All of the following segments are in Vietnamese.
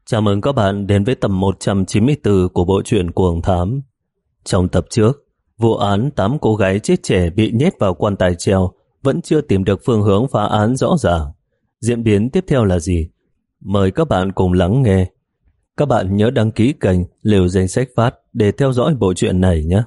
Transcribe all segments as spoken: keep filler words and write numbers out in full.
Chào mừng các bạn đến với tập một trăm chín mươi tư của bộ truyện Cuồng Thám. Trong tập trước, vụ án tám cô gái chết trẻ bị nhét vào quan tài treo vẫn chưa tìm được phương hướng phá án rõ ràng. Diễn biến tiếp theo là gì? Mời các bạn cùng lắng nghe. Các bạn nhớ đăng ký kênh Liều Danh Sách Phát để theo dõi bộ truyện này nhé.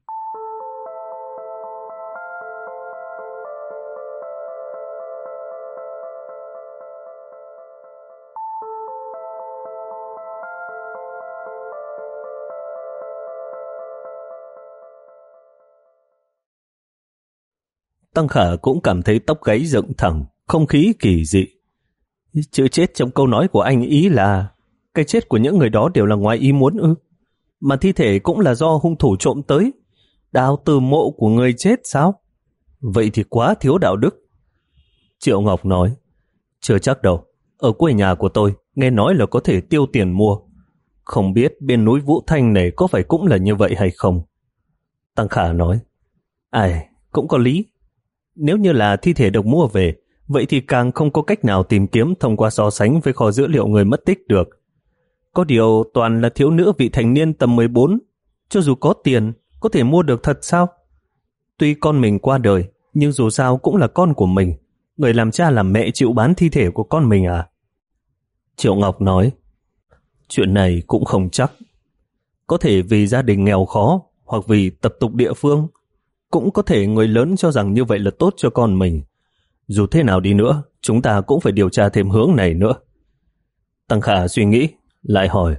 Tăng Khả cũng cảm thấy tóc gáy dựng thẳng, không khí kỳ dị. Chữ chết trong câu nói của anh ý là cái chết của những người đó đều là ngoài ý muốn ư? Mà thi thể cũng là do hung thủ trộm tới, đào từ mộ của người chết sao? Vậy thì quá thiếu đạo đức. Triệu Ngọc nói, chưa chắc đâu, ở quê nhà của tôi nghe nói là có thể tiêu tiền mua. Không biết bên núi Vũ Thanh này có phải cũng là như vậy hay không? Tăng Khả nói, ai, cũng có lý. Nếu như là thi thể được mua về, vậy thì càng không có cách nào tìm kiếm thông qua so sánh với kho dữ liệu người mất tích được. Có điều toàn là thiếu nữ vị thành niên tầm mười bốn, cho dù có tiền, có thể mua được thật sao? Tuy con mình qua đời, nhưng dù sao cũng là con của mình. Người làm cha làm mẹ chịu bán thi thể của con mình à? Triệu Ngọc nói, chuyện này cũng không chắc. Có thể vì gia đình nghèo khó, hoặc vì tập tục địa phương. Cũng có thể người lớn cho rằng như vậy là tốt cho con mình. Dù thế nào đi nữa, chúng ta cũng phải điều tra thêm hướng này nữa. Tăng Khả suy nghĩ, lại hỏi,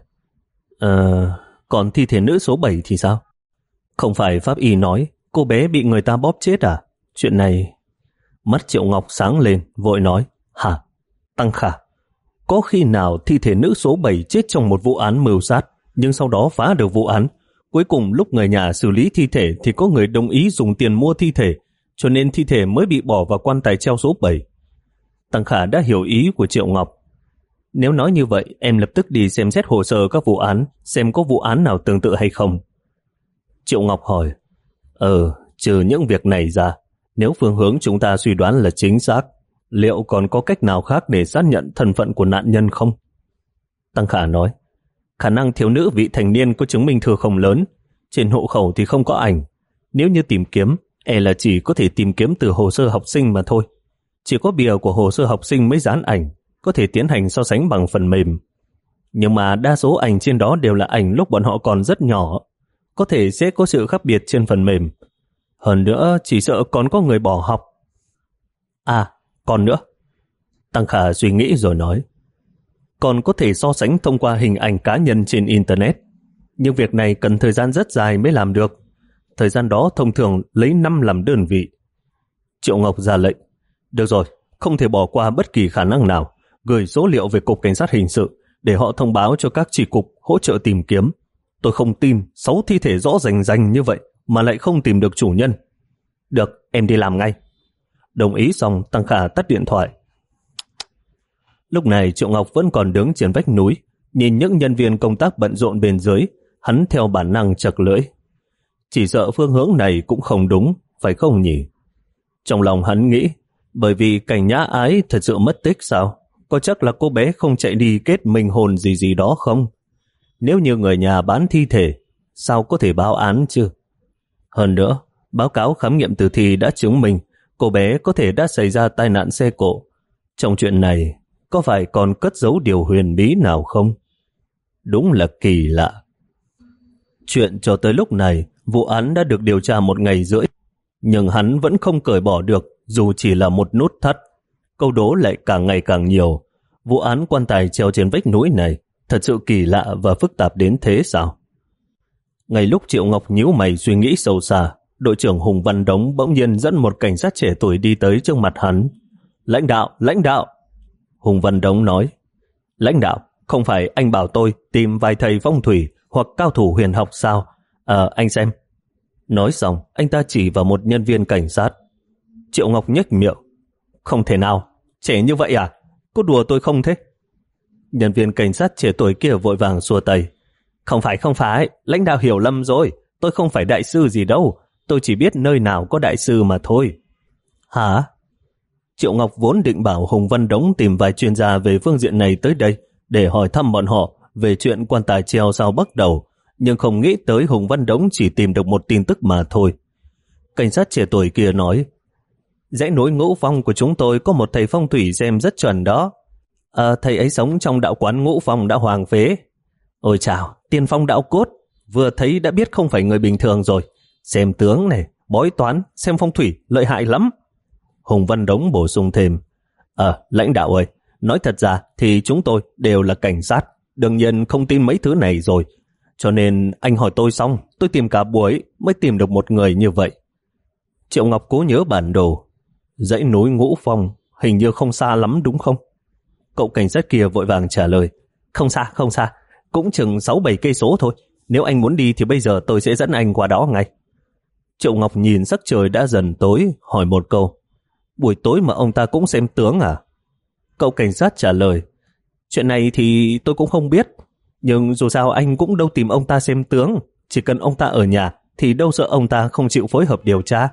Ờ, còn thi thể nữ số bảy thì sao? Không phải pháp y nói cô bé bị người ta bóp chết à? Chuyện này... Mắt Triệu Ngọc sáng lên, vội nói, hả? Tăng Khả, có khi nào thi thể nữ số bảy chết trong một vụ án mưu sát, nhưng sau đó phá được vụ án? Cuối cùng lúc người nhà xử lý thi thể thì có người đồng ý dùng tiền mua thi thể, cho nên thi thể mới bị bỏ vào quan tài treo số bảy. Tăng Khả đã hiểu ý của Triệu Ngọc. Nếu nói như vậy, em lập tức đi xem xét hồ sơ các vụ án, xem có vụ án nào tương tự hay không. Triệu Ngọc hỏi, Ờ, trừ những việc này ra, nếu phương hướng chúng ta suy đoán là chính xác, liệu còn có cách nào khác để xác nhận thân phận của nạn nhân không? Tăng Khả nói, khả năng thiếu nữ vị thành niên có chứng minh thư không lớn, trên hộ khẩu thì không có ảnh. Nếu như tìm kiếm, e là chỉ có thể tìm kiếm từ hồ sơ học sinh mà thôi. Chỉ có bìa của hồ sơ học sinh mới dán ảnh, có thể tiến hành so sánh bằng phần mềm. Nhưng mà đa số ảnh trên đó đều là ảnh lúc bọn họ còn rất nhỏ, có thể sẽ có sự khác biệt trên phần mềm. Hơn nữa, chỉ sợ còn có người bỏ học. À, còn nữa. Tăng Khả suy nghĩ rồi nói, còn có thể so sánh thông qua hình ảnh cá nhân trên Internet. Nhưng việc này cần thời gian rất dài mới làm được. Thời gian đó thông thường lấy năm làm đơn vị. Triệu Ngọc ra lệnh, được rồi, không thể bỏ qua bất kỳ khả năng nào. Gửi số liệu về Cục Cảnh sát Hình sự để họ thông báo cho các chi cục hỗ trợ tìm kiếm. Tôi không tin sáu thi thể rõ rành rành như vậy mà lại không tìm được chủ nhân. Được, em đi làm ngay. Đồng ý xong, Tăng Khả tắt điện thoại. Lúc này Triệu Ngọc vẫn còn đứng trên vách núi, nhìn những nhân viên công tác bận rộn bên dưới, hắn theo bản năng chật lưỡi. Chỉ sợ phương hướng này cũng không đúng, phải không nhỉ? Trong lòng hắn nghĩ, bởi vì Cảnh Nhã Ái thật sự mất tích sao? Có chắc là cô bé không chạy đi kết minh hồn gì gì đó không? Nếu như người nhà bán thi thể, sao có thể báo án chứ? Hơn nữa, báo cáo khám nghiệm tử thi đã chứng minh cô bé có thể đã xảy ra tai nạn xe cộ. Trong chuyện này, có phải còn cất giấu điều huyền bí nào không? Đúng là kỳ lạ. Chuyện cho tới lúc này, vụ án đã được điều tra một ngày rưỡi, nhưng hắn vẫn không cởi bỏ được dù chỉ là một nút thắt. Câu đố lại càng ngày càng nhiều. Vụ án quan tài treo trên vách núi này thật sự kỳ lạ và phức tạp đến thế sao? Ngay lúc Triệu Ngọc nhíu mày suy nghĩ sâu xa, đội trưởng Hùng Văn Đống bỗng nhiên dẫn một cảnh sát trẻ tuổi đi tới trước mặt hắn. Lãnh đạo, lãnh đạo! Hùng Văn Đống nói, lãnh đạo, không phải anh bảo tôi tìm vài thầy phong thủy hoặc cao thủ huyền học sao? Ờ, anh xem. Nói xong, anh ta chỉ vào một nhân viên cảnh sát. Triệu Ngọc nhếch miệng. Không thể nào, trẻ như vậy à? Có đùa tôi không thế? Nhân viên cảnh sát trẻ tuổi kia vội vàng xua tay. Không phải, không phải, lãnh đạo hiểu lầm rồi. Tôi không phải đại sư gì đâu. Tôi chỉ biết nơi nào có đại sư mà thôi. Hả? Triệu Ngọc vốn định bảo Hùng Văn Đống tìm vài chuyên gia về phương diện này tới đây để hỏi thăm bọn họ về chuyện quan tài treo sao bắt đầu, nhưng không nghĩ tới Hùng Văn Đống chỉ tìm được một tin tức mà thôi. Cảnh sát trẻ tuổi kia nói, dãy núi Ngũ Phong của chúng tôi có một thầy phong thủy xem rất chuẩn đó. À, thầy ấy sống trong đạo quán Ngũ Phong đã hoàng phế. Ôi chào, tiên phong đạo cốt, vừa thấy đã biết không phải người bình thường rồi. Xem tướng này, bói toán, xem phong thủy, lợi hại lắm. Hùng Văn Đống bổ sung thêm, Ờ, lãnh đạo ơi, nói thật ra thì chúng tôi đều là cảnh sát, đương nhiên không tin mấy thứ này rồi. Cho nên anh hỏi tôi xong, tôi tìm cả buổi mới tìm được một người như vậy. Triệu Ngọc cố nhớ bản đồ. Dãy núi Ngũ Phong hình như không xa lắm đúng không? Cậu cảnh sát kia vội vàng trả lời, không xa, không xa, cũng chừng sáu bảy cây số thôi. Nếu anh muốn đi thì bây giờ tôi sẽ dẫn anh qua đó ngay. Triệu Ngọc nhìn sắc trời đã dần tối, hỏi một câu, buổi tối mà ông ta cũng xem tướng à? Cậu cảnh sát trả lời, chuyện này thì tôi cũng không biết, nhưng dù sao anh cũng đâu tìm ông ta xem tướng, chỉ cần ông ta ở nhà thì đâu sợ ông ta không chịu phối hợp điều tra.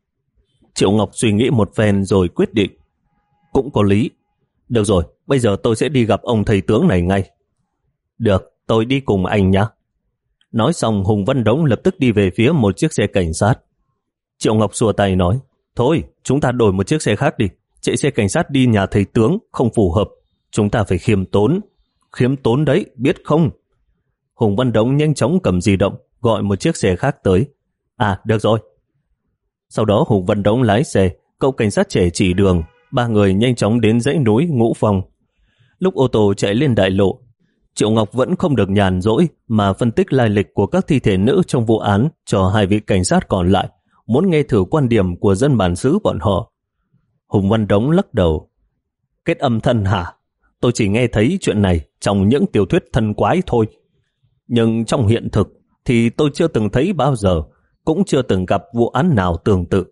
Triệu Ngọc suy nghĩ một phen rồi quyết định, cũng có lý. Được rồi, bây giờ tôi sẽ đi gặp ông thầy tướng này ngay. Được, tôi đi cùng anh nhé. Nói xong Hùng Văn Đống lập tức đi về phía một chiếc xe cảnh sát. Triệu Ngọc xua tay nói, thôi chúng ta đổi một chiếc xe khác đi, chạy xe cảnh sát đi nhà thầy tướng không phù hợp, chúng ta phải khiêm tốn. Khiêm tốn đấy, biết không? Hùng Văn Đống nhanh chóng cầm di động, gọi một chiếc xe khác tới. À, được rồi. Sau đó Hùng Văn Đống lái xe, cậu cảnh sát trẻ chỉ đường, ba người nhanh chóng đến dãy núi Ngũ Phong. Lúc ô tô chạy lên đại lộ, Triệu Ngọc vẫn không được nhàn rỗi mà phân tích lai lịch của các thi thể nữ trong vụ án cho hai vị cảnh sát còn lại, muốn nghe thử quan điểm của dân bản xứ bọn họ. Hùng Văn Đống lắc đầu. Kết âm thân hả? Tôi chỉ nghe thấy chuyện này trong những tiểu thuyết thần quái thôi. Nhưng trong hiện thực thì tôi chưa từng thấy bao giờ, cũng chưa từng gặp vụ án nào tương tự.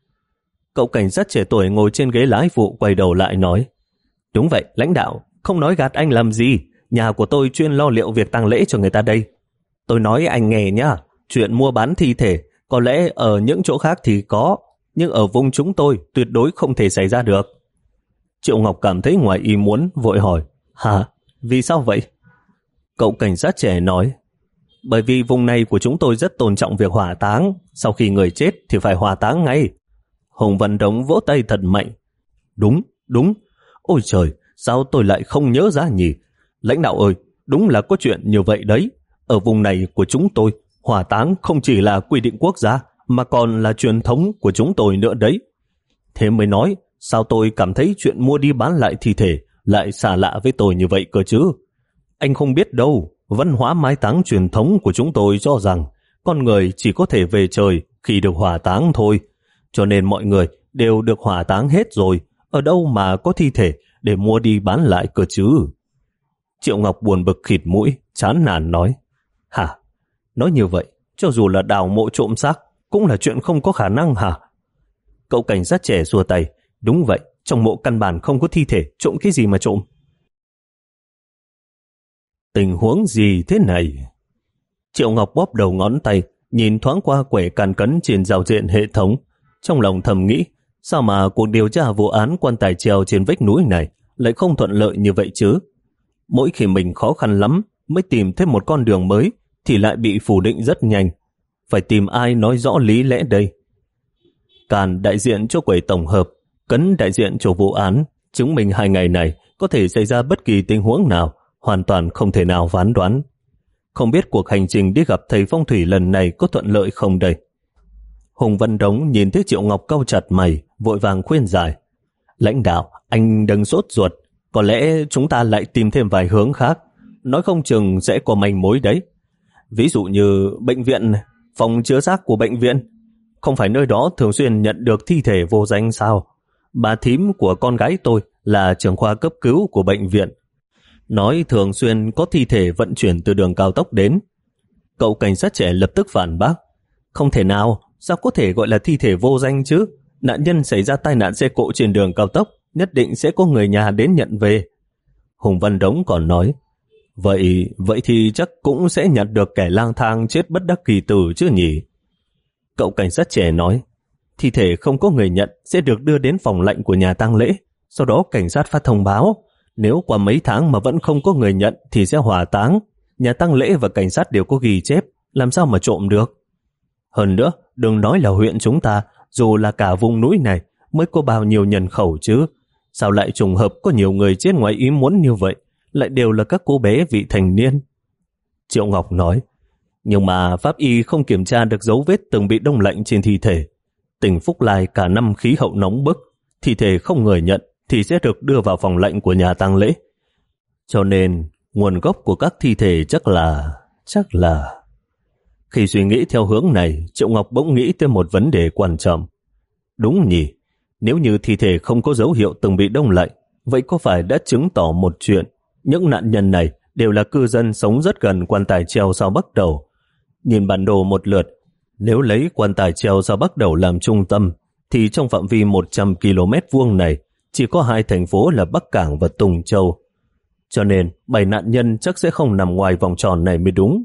Cậu cảnh sát trẻ tuổi ngồi trên ghế lái phụ quay đầu lại nói, đúng vậy, lãnh đạo, không nói gạt anh làm gì, nhà của tôi chuyên lo liệu việc tang lễ cho người ta đây. Tôi nói anh nghe nhá, chuyện mua bán thi thể có lẽ ở những chỗ khác thì có, nhưng ở vùng chúng tôi tuyệt đối không thể xảy ra được. Triệu Ngọc cảm thấy ngoài ý muốn, vội hỏi, hả, vì sao vậy? Cậu cảnh sát trẻ nói, bởi vì vùng này của chúng tôi rất tôn trọng việc hỏa táng, sau khi người chết thì phải hỏa táng ngay. Hùng Văn Đống vỗ tay thật mạnh. Đúng, đúng, ôi trời, sao tôi lại không nhớ ra nhỉ? Lãnh đạo ơi, đúng là có chuyện như vậy đấy. Ở vùng này của chúng tôi, hỏa táng không chỉ là quy định quốc gia, mà còn là truyền thống của chúng tôi nữa đấy. Thế mới nói, sao tôi cảm thấy chuyện mua đi bán lại thi thể lại xa lạ với tôi như vậy cơ chứ? Anh không biết đâu, văn hóa mai táng truyền thống của chúng tôi cho rằng con người chỉ có thể về trời khi được hỏa táng thôi. Cho nên mọi người đều được hỏa táng hết rồi, ở đâu mà có thi thể để mua đi bán lại cơ chứ? Triệu Ngọc buồn bực khịt mũi, chán nản nói, hả? Nói như vậy, cho dù là đào mộ trộm xác cũng là chuyện không có khả năng hả? Cậu cảnh sát trẻ xua tay, đúng vậy, trong mộ căn bản không có thi thể, trộm cái gì mà trộm? Tình huống gì thế này? Triệu Ngọc bóp đầu ngón tay, nhìn thoáng qua quẻ càn cấn trên giao diện hệ thống, trong lòng thầm nghĩ, sao mà cuộc điều tra vụ án quan tài treo trên vách núi này lại không thuận lợi như vậy chứ? Mỗi khi mình khó khăn lắm mới tìm thêm một con đường mới thì lại bị phủ định rất nhanh. Phải tìm ai nói rõ lý lẽ đây? Càn đại diện cho quầy tổng hợp, Cấn đại diện cho vụ án, chứng minh hai ngày này có thể xảy ra bất kỳ tình huống nào, hoàn toàn không thể nào phán đoán. Không biết cuộc hành trình đi gặp thầy phong thủy lần này có thuận lợi không đây? Hùng Văn Đống nhìn thấy Triệu Ngọc cau chặt mày, vội vàng khuyên giải. Lãnh đạo, anh đừng sốt ruột, có lẽ chúng ta lại tìm thêm vài hướng khác, nói không chừng sẽ có manh mối đấy. Ví dụ như bệnh viện, phòng chứa xác của bệnh viện, không phải nơi đó thường xuyên nhận được thi thể vô danh sao? Bà thím của con gái tôi là trưởng khoa cấp cứu của bệnh viện, nói thường xuyên có thi thể vận chuyển từ đường cao tốc đến. Cậu cảnh sát trẻ lập tức phản bác, không thể nào, sao có thể gọi là thi thể vô danh chứ? Nạn nhân xảy ra tai nạn xe cộ trên đường cao tốc, nhất định sẽ có người nhà đến nhận về. Hùng Văn Đống còn nói, vậy vậy thì chắc cũng sẽ nhặt được kẻ lang thang chết bất đắc kỳ tử chứ nhỉ? Cậu cảnh sát trẻ nói, thi thể không có người nhận sẽ được đưa đến phòng lạnh của nhà tang lễ, sau đó cảnh sát phát thông báo, nếu qua mấy tháng mà vẫn không có người nhận thì sẽ hỏa táng, nhà tang lễ và cảnh sát đều có ghi chép, làm sao mà trộm được. Hơn nữa, đừng nói là huyện chúng ta, dù là cả vùng núi này mới có bao nhiêu nhân khẩu chứ. Sao lại trùng hợp có nhiều người chết ngoài ý muốn như vậy, lại đều là các cô bé vị thành niên? Triệu Ngọc nói, nhưng mà pháp y không kiểm tra được dấu vết từng bị đông lạnh trên thi thể. Tỉnh Phúc Lai cả năm khí hậu nóng bức, thi thể không người nhận thì sẽ được đưa vào phòng lạnh của nhà tang lễ. Cho nên, nguồn gốc của các thi thể chắc là... chắc là... Khi suy nghĩ theo hướng này, Triệu Ngọc bỗng nghĩ tới một vấn đề quan trọng. Đúng nhỉ, nếu như thi thể không có dấu hiệu từng bị đông lạnh, vậy có phải đã chứng tỏ một chuyện, những nạn nhân này đều là cư dân sống rất gần quan tài treo sao Bắc Đầu. Nhìn bản đồ một lượt, nếu lấy quan tài treo sao Bắc Đầu làm trung tâm, thì trong phạm vi một trăm ki lô mét vuông này chỉ có hai thành phố là Bắc Cảng và Tùng Châu. Cho nên, bảy nạn nhân chắc sẽ không nằm ngoài vòng tròn này mới đúng.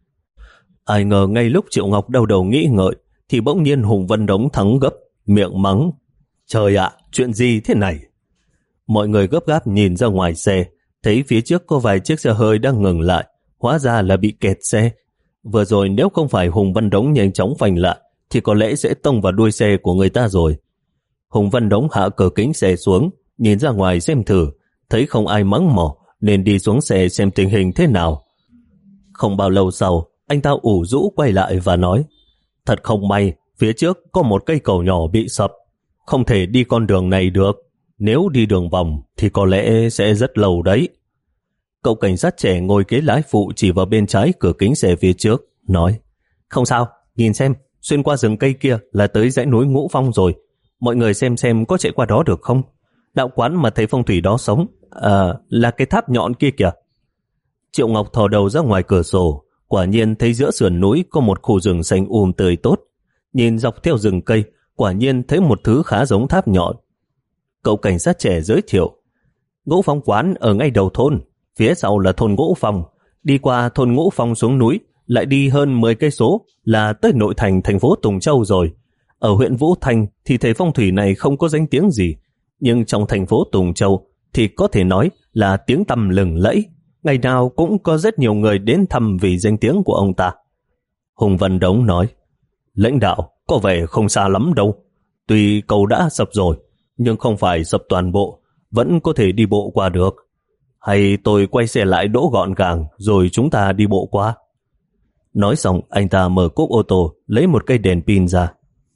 Ai ngờ ngay lúc Triệu Ngọc đau đầu nghĩ ngợi, thì bỗng nhiên Hùng Vân Đống thắng gấp, miệng mắng. Trời ạ, chuyện gì thế này? Mọi người gấp gáp nhìn ra ngoài xe, thấy phía trước có vài chiếc xe hơi đang ngừng lại, hóa ra là bị kẹt xe. Vừa rồi nếu không phải Hùng Vân Đống nhanh chóng phanh lại, thì có lẽ sẽ tông vào đuôi xe của người ta rồi. Hùng Vân Đống hạ cửa kính xe xuống, nhìn ra ngoài xem thử, thấy không ai mắng mỏ, nên đi xuống xe xem tình hình thế nào. Không bao lâu sau, anh ta ủ rũ quay lại và nói, thật không may, phía trước có một cây cầu nhỏ bị sập, không thể đi con đường này được, nếu đi đường vòng thì có lẽ sẽ rất lâu đấy. Cậu cảnh sát trẻ ngồi ghế lái phụ chỉ vào bên trái cửa kính xe phía trước, nói, không sao, nhìn xem, xuyên qua rừng cây kia là tới dãy núi Ngũ Phong rồi, mọi người xem xem có chạy qua đó được không? Đạo quán mà thấy phong thủy đó sống, à, là cái tháp nhọn kia kìa. Triệu Ngọc thò đầu ra ngoài cửa sổ, quả nhiên thấy giữa sườn núi có một khu rừng xanh um tươi tốt. Nhìn dọc theo rừng cây, quả nhiên thấy một thứ khá giống tháp nhọn. Cậu cảnh sát trẻ giới thiệu, Ngũ Phong quán ở ngay đầu thôn, phía sau là thôn Ngũ Phong, đi qua thôn Ngũ Phong xuống núi, lại đi hơn mười cây số là tới nội thành thành phố Tùng Châu rồi. Ở huyện Vũ Thanh thì thầy phong thủy này không có danh tiếng gì, nhưng trong thành phố Tùng Châu thì có thể nói là tiếng tăm lừng lẫy, ngày nào cũng có rất nhiều người đến thăm vì danh tiếng của ông ta. Hùng Văn Đống nói, lãnh đạo có vẻ không xa lắm đâu, tuy cầu đã sập rồi, nhưng không phải sập toàn bộ, vẫn có thể đi bộ qua được. Hay tôi quay xe lại đỗ gọn gàng rồi chúng ta đi bộ qua. Nói xong, anh ta mở cốp ô tô, lấy một cây đèn pin ra.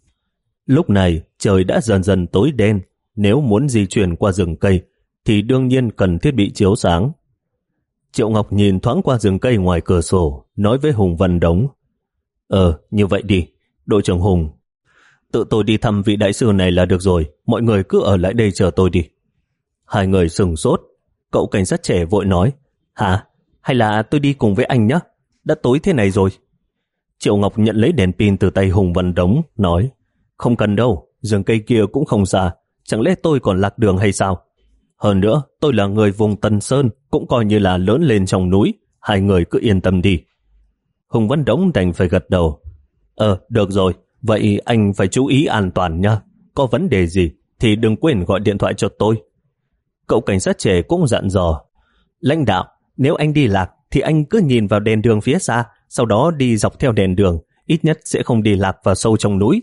Lúc này, trời đã dần dần tối đen, nếu muốn di chuyển qua rừng cây, thì đương nhiên cần thiết bị chiếu sáng. Triệu Ngọc nhìn thoáng qua rừng cây ngoài cửa sổ, nói với Hùng Văn Đống, Ờ, như vậy đi, đội trưởng Hùng, tự tôi đi thăm vị đại sư này là được rồi, mọi người cứ ở lại đây chờ tôi đi. Hai người sửng sốt, cậu cảnh sát trẻ vội nói, hả, hay là tôi đi cùng với anh nhé, đã tối thế này rồi. Triệu Ngọc nhận lấy đèn pin từ tay Hùng Văn Đống, nói, không cần đâu, rừng cây kia cũng không xa, chẳng lẽ tôi còn lạc đường hay sao? Hơn nữa, tôi là người vùng Tân Sơn, cũng coi như là lớn lên trong núi, hai người cứ yên tâm đi. Hùng Văn Đống đành phải gật đầu. Ờ, được rồi, vậy anh phải chú ý an toàn nha, có vấn đề gì thì đừng quên gọi điện thoại cho tôi. Cậu cảnh sát trẻ cũng dặn dò, lãnh đạo, nếu anh đi lạc thì anh cứ nhìn vào đèn đường phía xa, sau đó đi dọc theo đèn đường, ít nhất sẽ không đi lạc vào sâu trong núi.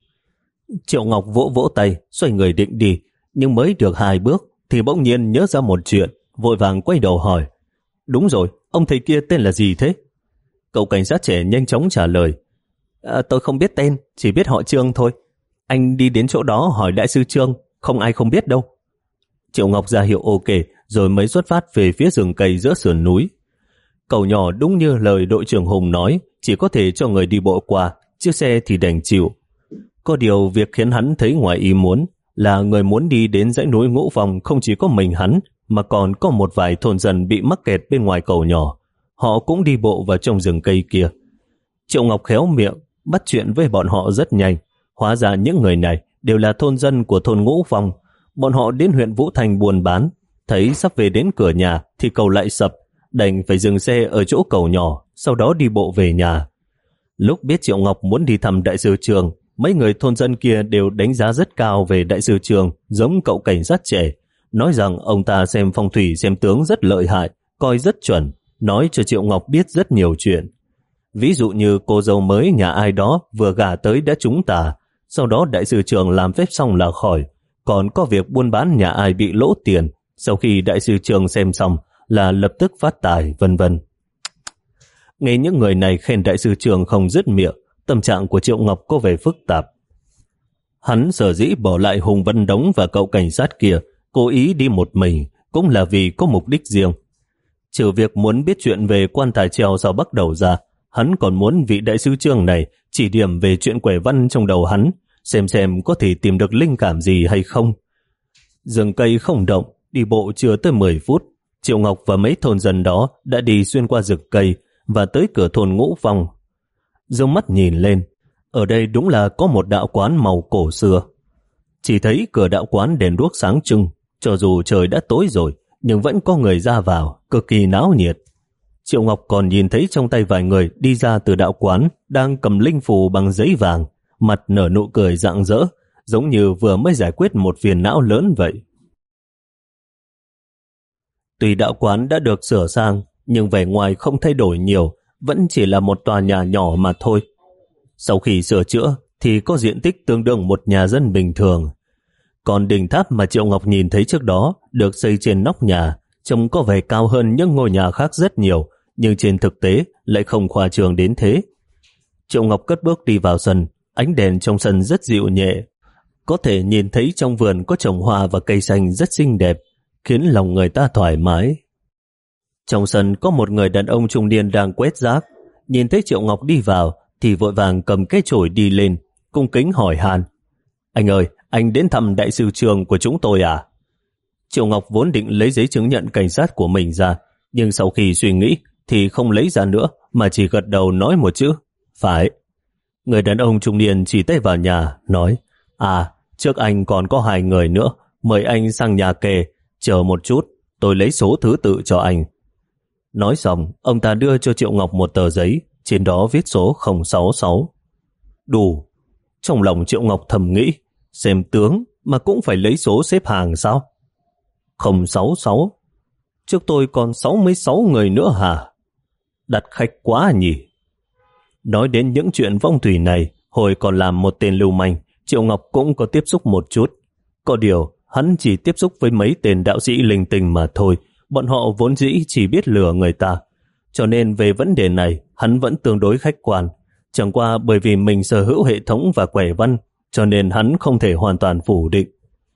Triệu Ngọc vỗ vỗ tay, xoay người định đi, nhưng mới được hai bước thì bỗng nhiên nhớ ra một chuyện, vội vàng quay đầu hỏi, đúng rồi, ông thầy kia tên là gì thế? Cậu cảnh sát trẻ nhanh chóng trả lời, à, tôi không biết tên, chỉ biết họ Trương thôi. Anh đi đến chỗ đó hỏi đại sư Trương, không ai không biết đâu. Triệu Ngọc ra hiệu ok, rồi mới xuất phát về phía rừng cây giữa sườn núi. Cậu nhỏ đúng như lời đội trưởng Hùng nói, chỉ có thể cho người đi bộ qua, chiếc xe thì đành chịu. Có điều việc khiến hắn thấy ngoài ý muốn là người muốn đi đến dãy núi Ngũ Phong không chỉ có mình hắn, mà còn có một vài thôn dân bị mắc kẹt bên ngoài cầu nhỏ. Họ cũng đi bộ vào trong rừng cây kia. Triệu Ngọc khéo miệng, bắt chuyện với bọn họ rất nhanh. Hóa ra những người này đều là thôn dân của thôn Ngũ Phong. Bọn họ đến huyện Vũ Thành buôn bán, thấy sắp về đến cửa nhà thì cầu lại sập, đành phải dừng xe ở chỗ cầu nhỏ, sau đó đi bộ về nhà. Lúc biết Triệu Ngọc muốn đi thăm đại sư Trường, mấy người thôn dân kia đều đánh giá rất cao về đại sư Trường, giống cậu cảnh sát trẻ, nói rằng ông ta xem phong thủy xem tướng rất lợi hại, coi rất chuẩn, nói cho Triệu Ngọc biết rất nhiều chuyện. Ví dụ như cô dâu mới nhà ai đó vừa gả tới đã trúng tà, sau đó đại sư trưởng làm phép xong là khỏi. Còn có việc buôn bán nhà ai bị lỗ tiền, sau khi đại sư trưởng xem xong là lập tức phát tài, vân vân. Nghe những người này khen đại sư trưởng không dứt miệng, tâm trạng của Triệu Ngọc có vẻ phức tạp. Hắn sở dĩ bỏ lại Hùng Vân Đống và cậu cảnh sát kia, cố ý đi một mình, cũng là vì có mục đích riêng. Trừ việc muốn biết chuyện về quan tài treo sao bắt đầu ra, hắn còn muốn vị đại sư trưởng này chỉ điểm về chuyện quẻ văn trong đầu hắn, xem xem có thể tìm được linh cảm gì hay không. Rừng cây không động, đi bộ chưa tới mười phút, Triệu Ngọc và mấy thôn dân đó đã đi xuyên qua rừng cây và tới cửa thôn Ngũ Phong. Dương mắt nhìn lên, ở đây đúng là có một đạo quán màu cổ xưa. Chỉ thấy cửa đạo quán đèn đuốc sáng trưng, cho dù trời đã tối rồi, nhưng vẫn có người ra vào, cực kỳ náo nhiệt. Triệu Ngọc còn nhìn thấy trong tay vài người đi ra từ đạo quán, đang cầm linh phù bằng giấy vàng, mặt nở nụ cười rạng rỡ, giống như vừa mới giải quyết một phiền não lớn vậy. Tuy đạo quán đã được sửa sang, nhưng vẻ ngoài không thay đổi nhiều, vẫn chỉ là một tòa nhà nhỏ mà thôi. Sau khi sửa chữa thì có diện tích tương đương một nhà dân bình thường. Còn đỉnh tháp mà Triệu Ngọc nhìn thấy trước đó được xây trên nóc nhà, trông có vẻ cao hơn những ngôi nhà khác rất nhiều, nhưng trên thực tế lại không khoa trương đến thế. Triệu Ngọc cất bước đi vào sân, ánh đèn trong sân rất dịu nhẹ. Có thể nhìn thấy trong vườn có trồng hoa và cây xanh rất xinh đẹp, khiến lòng người ta thoải mái. Trong sân có một người đàn ông trung niên đang quét rác, nhìn thấy Triệu Ngọc đi vào thì vội vàng cầm cái chổi đi lên, cung kính hỏi han: "Anh ơi, anh đến thăm đại sư trường của chúng tôi à?" Triệu Ngọc vốn định lấy giấy chứng nhận cảnh sát của mình ra, nhưng sau khi suy nghĩ thì không lấy ra nữa, mà chỉ gật đầu nói một chữ: "Phải." Người đàn ông trung niên chỉ tay vào nhà, nói: "À, trước anh còn có hai người nữa, mời anh sang nhà kề, chờ một chút, tôi lấy số thứ tự cho anh." Nói xong, ông ta đưa cho Triệu Ngọc một tờ giấy, trên đó viết số không sáu sáu. Đủ. Trong lòng Triệu Ngọc thầm nghĩ, xem tướng mà cũng phải lấy số xếp hàng sao? không sáu sáu. Trước tôi còn sáu mươi sáu người nữa hả? Đặt khách quá nhỉ? Nói đến những chuyện phong thủy này, hồi còn làm một tên lưu manh, Triệu Ngọc cũng có tiếp xúc một chút. Có điều, hắn chỉ tiếp xúc với mấy tên đạo sĩ linh tinh mà thôi, bọn họ vốn dĩ chỉ biết lừa người ta. Cho nên về vấn đề này, hắn vẫn tương đối khách quan. Chẳng qua bởi vì mình sở hữu hệ thống và quẻ văn, cho nên hắn không thể hoàn toàn phủ định.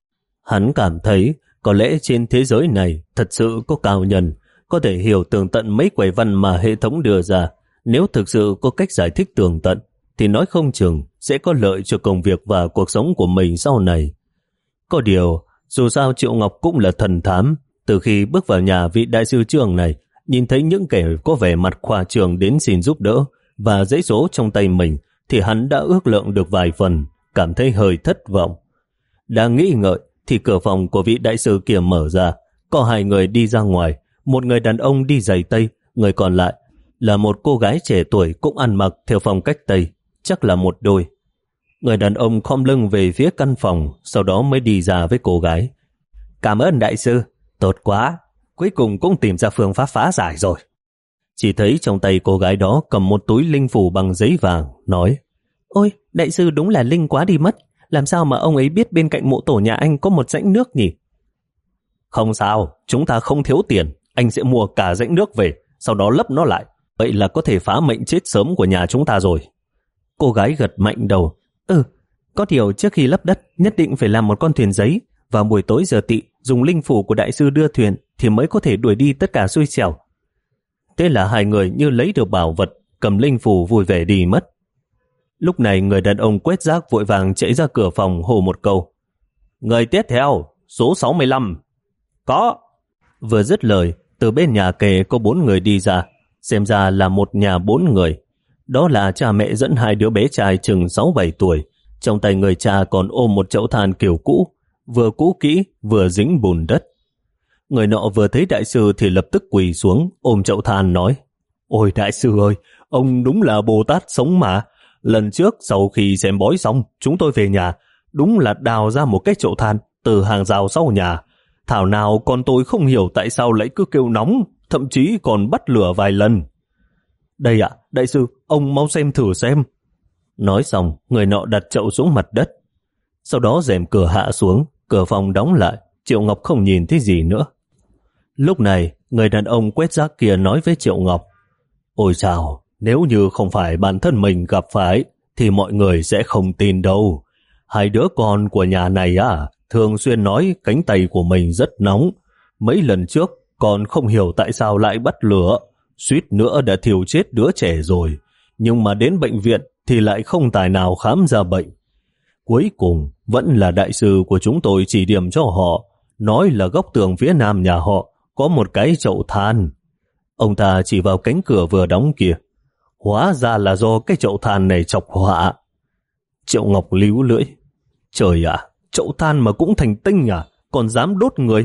Hắn cảm thấy có lẽ trên thế giới này thật sự có cao nhân, có thể hiểu tường tận mấy quẻ văn mà hệ thống đưa ra. Nếu thực sự có cách giải thích tường tận, thì nói không chừng sẽ có lợi cho công việc và cuộc sống của mình sau này. Có điều, dù sao Triệu Ngọc cũng là thần thám. Từ khi bước vào nhà vị đại sư trưởng này, nhìn thấy những kẻ có vẻ mặt khoa trương đến xin giúp đỡ và giấy số trong tay mình, thì hắn đã ước lượng được vài phần, cảm thấy hơi thất vọng. Đang nghĩ ngợi thì cửa phòng của vị đại sư kia mở ra, có hai người đi ra ngoài, một người đàn ông đi giày Tây, người còn lại là một cô gái trẻ tuổi cũng ăn mặc theo phong cách Tây, chắc là một đôi. Người đàn ông khom lưng về phía căn phòng, sau đó mới đi ra với cô gái. "Cảm ơn đại sư, tốt quá, cuối cùng cũng tìm ra phương pháp phá giải rồi." Chỉ thấy trong tay cô gái đó cầm một túi linh phủ bằng giấy vàng, nói: "Ôi, đại sư đúng là linh quá đi mất, làm sao mà ông ấy biết bên cạnh mộ tổ nhà anh có một rãnh nước nhỉ?" "Không sao, chúng ta không thiếu tiền, anh sẽ mua cả rãnh nước về, sau đó lấp nó lại, vậy là có thể phá mệnh chết sớm của nhà chúng ta rồi." Cô gái gật mạnh đầu: "Ừ, có điều trước khi lấp đất nhất định phải làm một con thuyền giấy, vào buổi tối giờ tị dùng linh phủ của đại sư đưa thuyền thì mới có thể đuổi đi tất cả xui xẻo." Thế là hai người như lấy được bảo vật, cầm linh phủ vui vẻ đi mất. Lúc này người đàn ông quét rác vội vàng chạy ra cửa phòng hô một câu: "Người tiếp theo, số sáu mươi lăm." "Có." Vừa dứt lời, từ bên nhà kề có bốn người đi ra, xem ra là một nhà bốn người. Đó là cha mẹ dẫn hai đứa bé trai chừng sáu bảy tuổi, trong tay người cha còn ôm một chậu than kiểu cũ, vừa cũ kỹ vừa dính bùn đất. Người nọ vừa thấy đại sư thì lập tức quỳ xuống ôm chậu than nói: "Ôi đại sư ơi, ông đúng là Bồ Tát sống mà. Lần trước sau khi xem bói xong, chúng tôi về nhà, đúng là đào ra một cái chậu than từ hàng rào sau nhà. Thảo nào con tôi không hiểu tại sao lại cứ kêu nóng, thậm chí còn bắt lửa vài lần. Đây ạ, đại sư, ông mau xem thử xem. Nói xong, người nọ đặt chậu xuống mặt đất. Sau đó rèm cửa hạ xuống, cửa phòng đóng lại, Triệu Ngọc không nhìn thấy gì nữa. Lúc này, người đàn ông quét rác kia nói với Triệu Ngọc, ôi chào, nếu như không phải bản thân mình gặp phải, thì mọi người sẽ không tin đâu. Hai đứa con của nhà này à, thường xuyên nói cánh tay của mình rất nóng. Mấy lần trước, còn không hiểu tại sao lại bắt lửa, suýt nữa đã thiêu chết đứa trẻ rồi. Nhưng mà đến bệnh viện thì lại không tài nào khám ra bệnh. Cuối cùng, vẫn là đại sư của chúng tôi chỉ điểm cho họ, nói là góc tường phía nam nhà họ có một cái chậu than. Ông ta chỉ vào cánh cửa vừa đóng kia. Hóa ra là do cái chậu than này chọc họa. Triệu Ngọc líu lưỡi. Trời ạ, chậu than mà cũng thành tinh à, còn dám đốt người.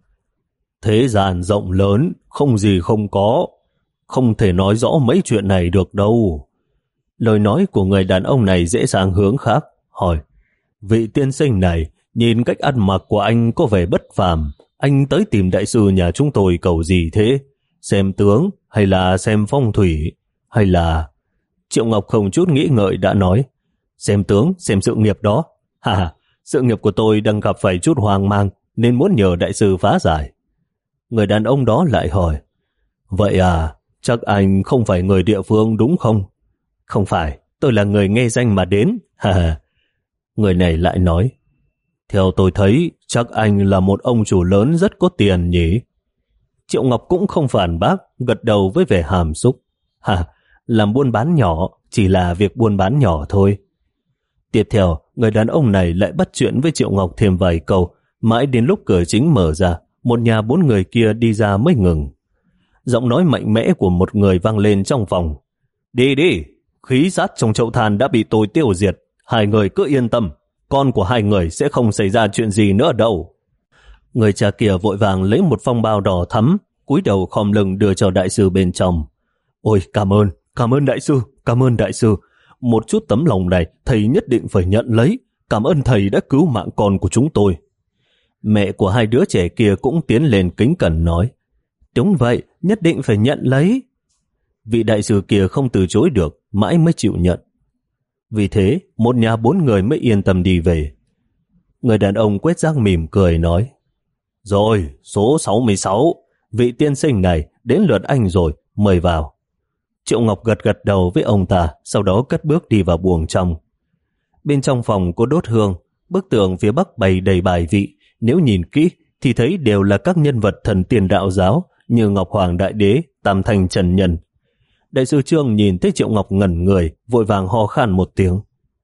Thế gian rộng lớn, không gì không có. Không thể nói rõ mấy chuyện này được đâu. Lời nói của người đàn ông này dễ dàng hướng khác, hỏi, vị tiên sinh này, nhìn cách ăn mặc của anh có vẻ bất phàm, anh tới tìm đại sư nhà chúng tôi cầu gì thế? Xem tướng, hay là xem phong thủy, hay là... Triệu Ngọc không chút nghĩ ngợi đã nói, xem tướng, xem sự nghiệp đó. Hà, sự nghiệp của tôi đang gặp phải chút hoang mang, nên muốn nhờ đại sư phá giải. Người đàn ông đó lại hỏi, vậy à, chắc anh không phải người địa phương đúng không? Không phải, tôi là người nghe danh mà đến. Hà, người này lại nói, theo tôi thấy, chắc anh là một ông chủ lớn rất có tiền nhỉ? Triệu Ngọc cũng không phản bác, gật đầu với vẻ hàm xúc. Hà, làm buôn bán nhỏ, chỉ là việc buôn bán nhỏ thôi. Tiếp theo, người đàn ông này lại bắt chuyện với Triệu Ngọc thêm vài câu, mãi đến lúc cửa chính mở ra, một nhà bốn người kia đi ra mới ngừng. Giọng nói mạnh mẽ của một người vang lên trong phòng. Đi đi, khí sát trong chậu than đã bị tôi tiêu diệt, hai người cứ yên tâm, con của hai người sẽ không xảy ra chuyện gì nữa đâu. Người cha kia vội vàng lấy một phong bao đỏ thắm, cúi đầu khom lưng đưa cho đại sư bên trong. Ôi, cảm ơn, cảm ơn đại sư, cảm ơn đại sư. Một chút tấm lòng này thầy nhất định phải nhận lấy. Cảm ơn thầy đã cứu mạng con của chúng tôi. Mẹ của hai đứa trẻ kia cũng tiến lên kính cẩn nói, đúng vậy, nhất định phải nhận lấy. Vị đại sư kia không từ chối được, mãi mới chịu nhận. Vì thế, một nhà bốn người mới yên tâm đi về. Người đàn ông quét rác mỉm cười nói, rồi, số sáu mươi sáu, vị tiên sinh này, đến lượt anh rồi, mời vào. Triệu Ngọc gật gật đầu với ông ta, sau đó cất bước đi vào buồng trong. Bên trong phòng có đốt hương, bức tường phía bắc bày đầy bài vị, nếu nhìn kỹ thì thấy đều là các nhân vật thần tiên đạo giáo như Ngọc Hoàng Đại Đế, Tam Thanh Trần Nhân. Đại sư Trương nhìn thấy Triệu Ngọc ngẩn người, vội vàng ho khan một tiếng.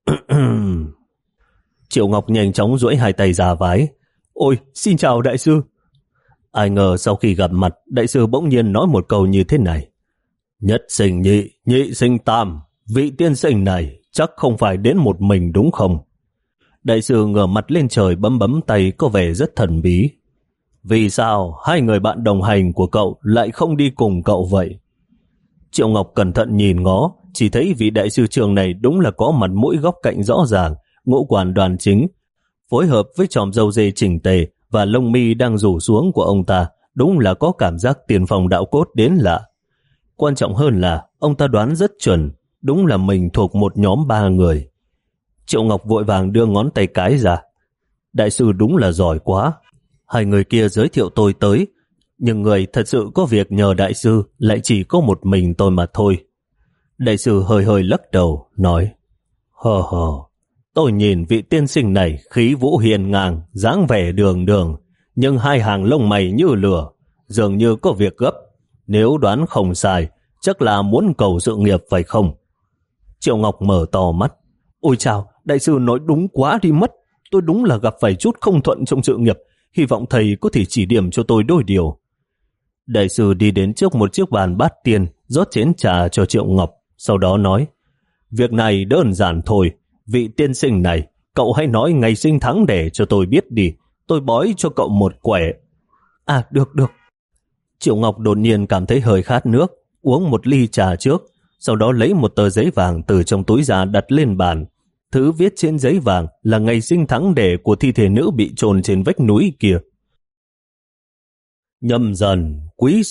Triệu Ngọc nhanh chóng duỗi hai tay ra vái. Ôi, xin chào đại sư. Ai ngờ sau khi gặp mặt, đại sư bỗng nhiên nói một câu như thế này. Nhất sinh nhị, nhị sinh tam, vị tiên sinh này chắc không phải đến một mình đúng không? Đại sư ngửa mặt lên trời bấm bấm tay có vẻ rất thần bí. Vì sao hai người bạn đồng hành của cậu lại không đi cùng cậu vậy? Triệu Ngọc cẩn thận nhìn ngó, chỉ thấy vị đại sư trường này đúng là có mặt mũi góc cạnh rõ ràng, ngũ quan đoan chính, phối hợp với chòm râu dê chỉnh tề và lông mi đang rủ xuống của ông ta, đúng là có cảm giác tiền phong đạo cốt đến lạ. Quan trọng hơn là ông ta đoán rất chuẩn, đúng là mình thuộc một nhóm ba người. Triệu Ngọc vội vàng đưa ngón tay cái ra. Đại sư đúng là giỏi quá. Hai người kia giới thiệu tôi tới, nhưng người thật sự có việc nhờ đại sư lại chỉ có một mình tôi mà thôi. Đại sư hơi hơi lắc đầu, nói, hờ hờ, tôi nhìn vị tiên sinh này khí vũ hiền ngang, dáng vẻ đường đường, nhưng hai hàng lông mày như lửa, dường như có việc gấp. Nếu đoán không sai, chắc là muốn cầu sự nghiệp phải không? Triệu Ngọc mở to mắt. Ôi chào, đại sư nói đúng quá đi mất. Tôi đúng là gặp phải chút không thuận trong sự nghiệp. Hy vọng thầy có thể chỉ điểm cho tôi đôi điều. Đại sư đi đến trước một chiếc bàn bát tiên, rót chén trà cho Triệu Ngọc, sau đó nói, việc này đơn giản thôi. Vị tiên sinh này, cậu hãy nói ngày sinh tháng đẻ cho tôi biết đi. Tôi bói cho cậu một quẻ. À, được, được. Triệu Ngọc đột nhiên cảm thấy hơi khát nước, uống một ly trà trước, sau đó lấy một tờ giấy vàng từ trong túi ra đặt lên bàn. Thứ viết trên giấy vàng là ngày sinh tháng đẻ của thi thể nữ bị chôn trên vách núi kia. Nhâm Dần, Quý Sửu,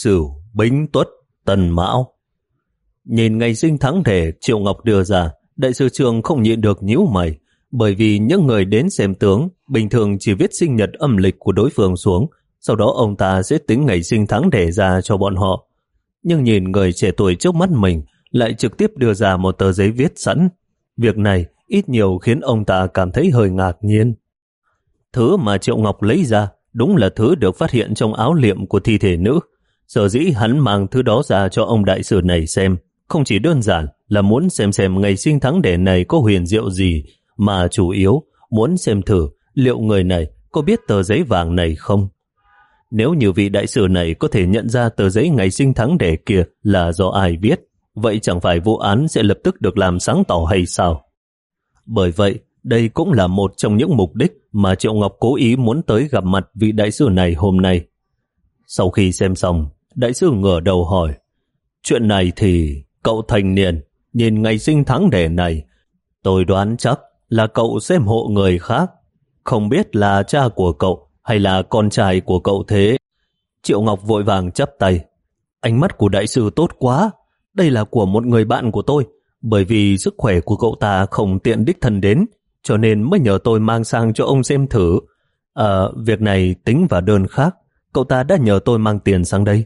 Bính Tuất, Tân Mão. Nhìn ngày sinh tháng đẻ Triệu Ngọc đưa ra, đại sư Trường không nhịn được nhíu mày, bởi vì những người đến xem tướng bình thường chỉ viết sinh nhật âm lịch của đối phương xuống, sau đó ông ta sẽ tính ngày sinh tháng đẻ ra cho bọn họ. Nhưng nhìn người trẻ tuổi trước mắt mình lại trực tiếp đưa ra một tờ giấy viết sẵn. Việc này ít nhiều khiến ông ta cảm thấy hơi ngạc nhiên. Thứ mà Triệu Ngọc lấy ra đúng là thứ được phát hiện trong áo liệm của thi thể nữ. Sở dĩ hắn mang thứ đó ra cho ông đại sư này xem, không chỉ đơn giản là muốn xem xem ngày sinh tháng đẻ này có huyền diệu gì, mà chủ yếu muốn xem thử liệu người này có biết tờ giấy vàng này không. Nếu như vị đại sư này có thể nhận ra tờ giấy ngày sinh tháng đẻ kia là do ai viết, vậy chẳng phải vụ án sẽ lập tức được làm sáng tỏ hay sao? Bởi vậy, đây cũng là một trong những mục đích mà Triệu Ngọc cố ý muốn tới gặp mặt vị đại sư này hôm nay. Sau khi xem xong, đại sư ngửa đầu hỏi, chuyện này thì cậu thành niên, nhìn ngày sinh tháng đẻ này, tôi đoán chắc là cậu xem hộ người khác, không biết là cha của cậu hay là con trai của cậu thế. Triệu Ngọc vội vàng chắp tay, ánh mắt của đại sư tốt quá, đây là của một người bạn của tôi, bởi vì sức khỏe của cậu ta không tiện đích thân đến, cho nên mới nhờ tôi mang sang cho ông xem thử. À, việc này tính vào đơn khác, cậu ta đã nhờ tôi mang tiền sang đây.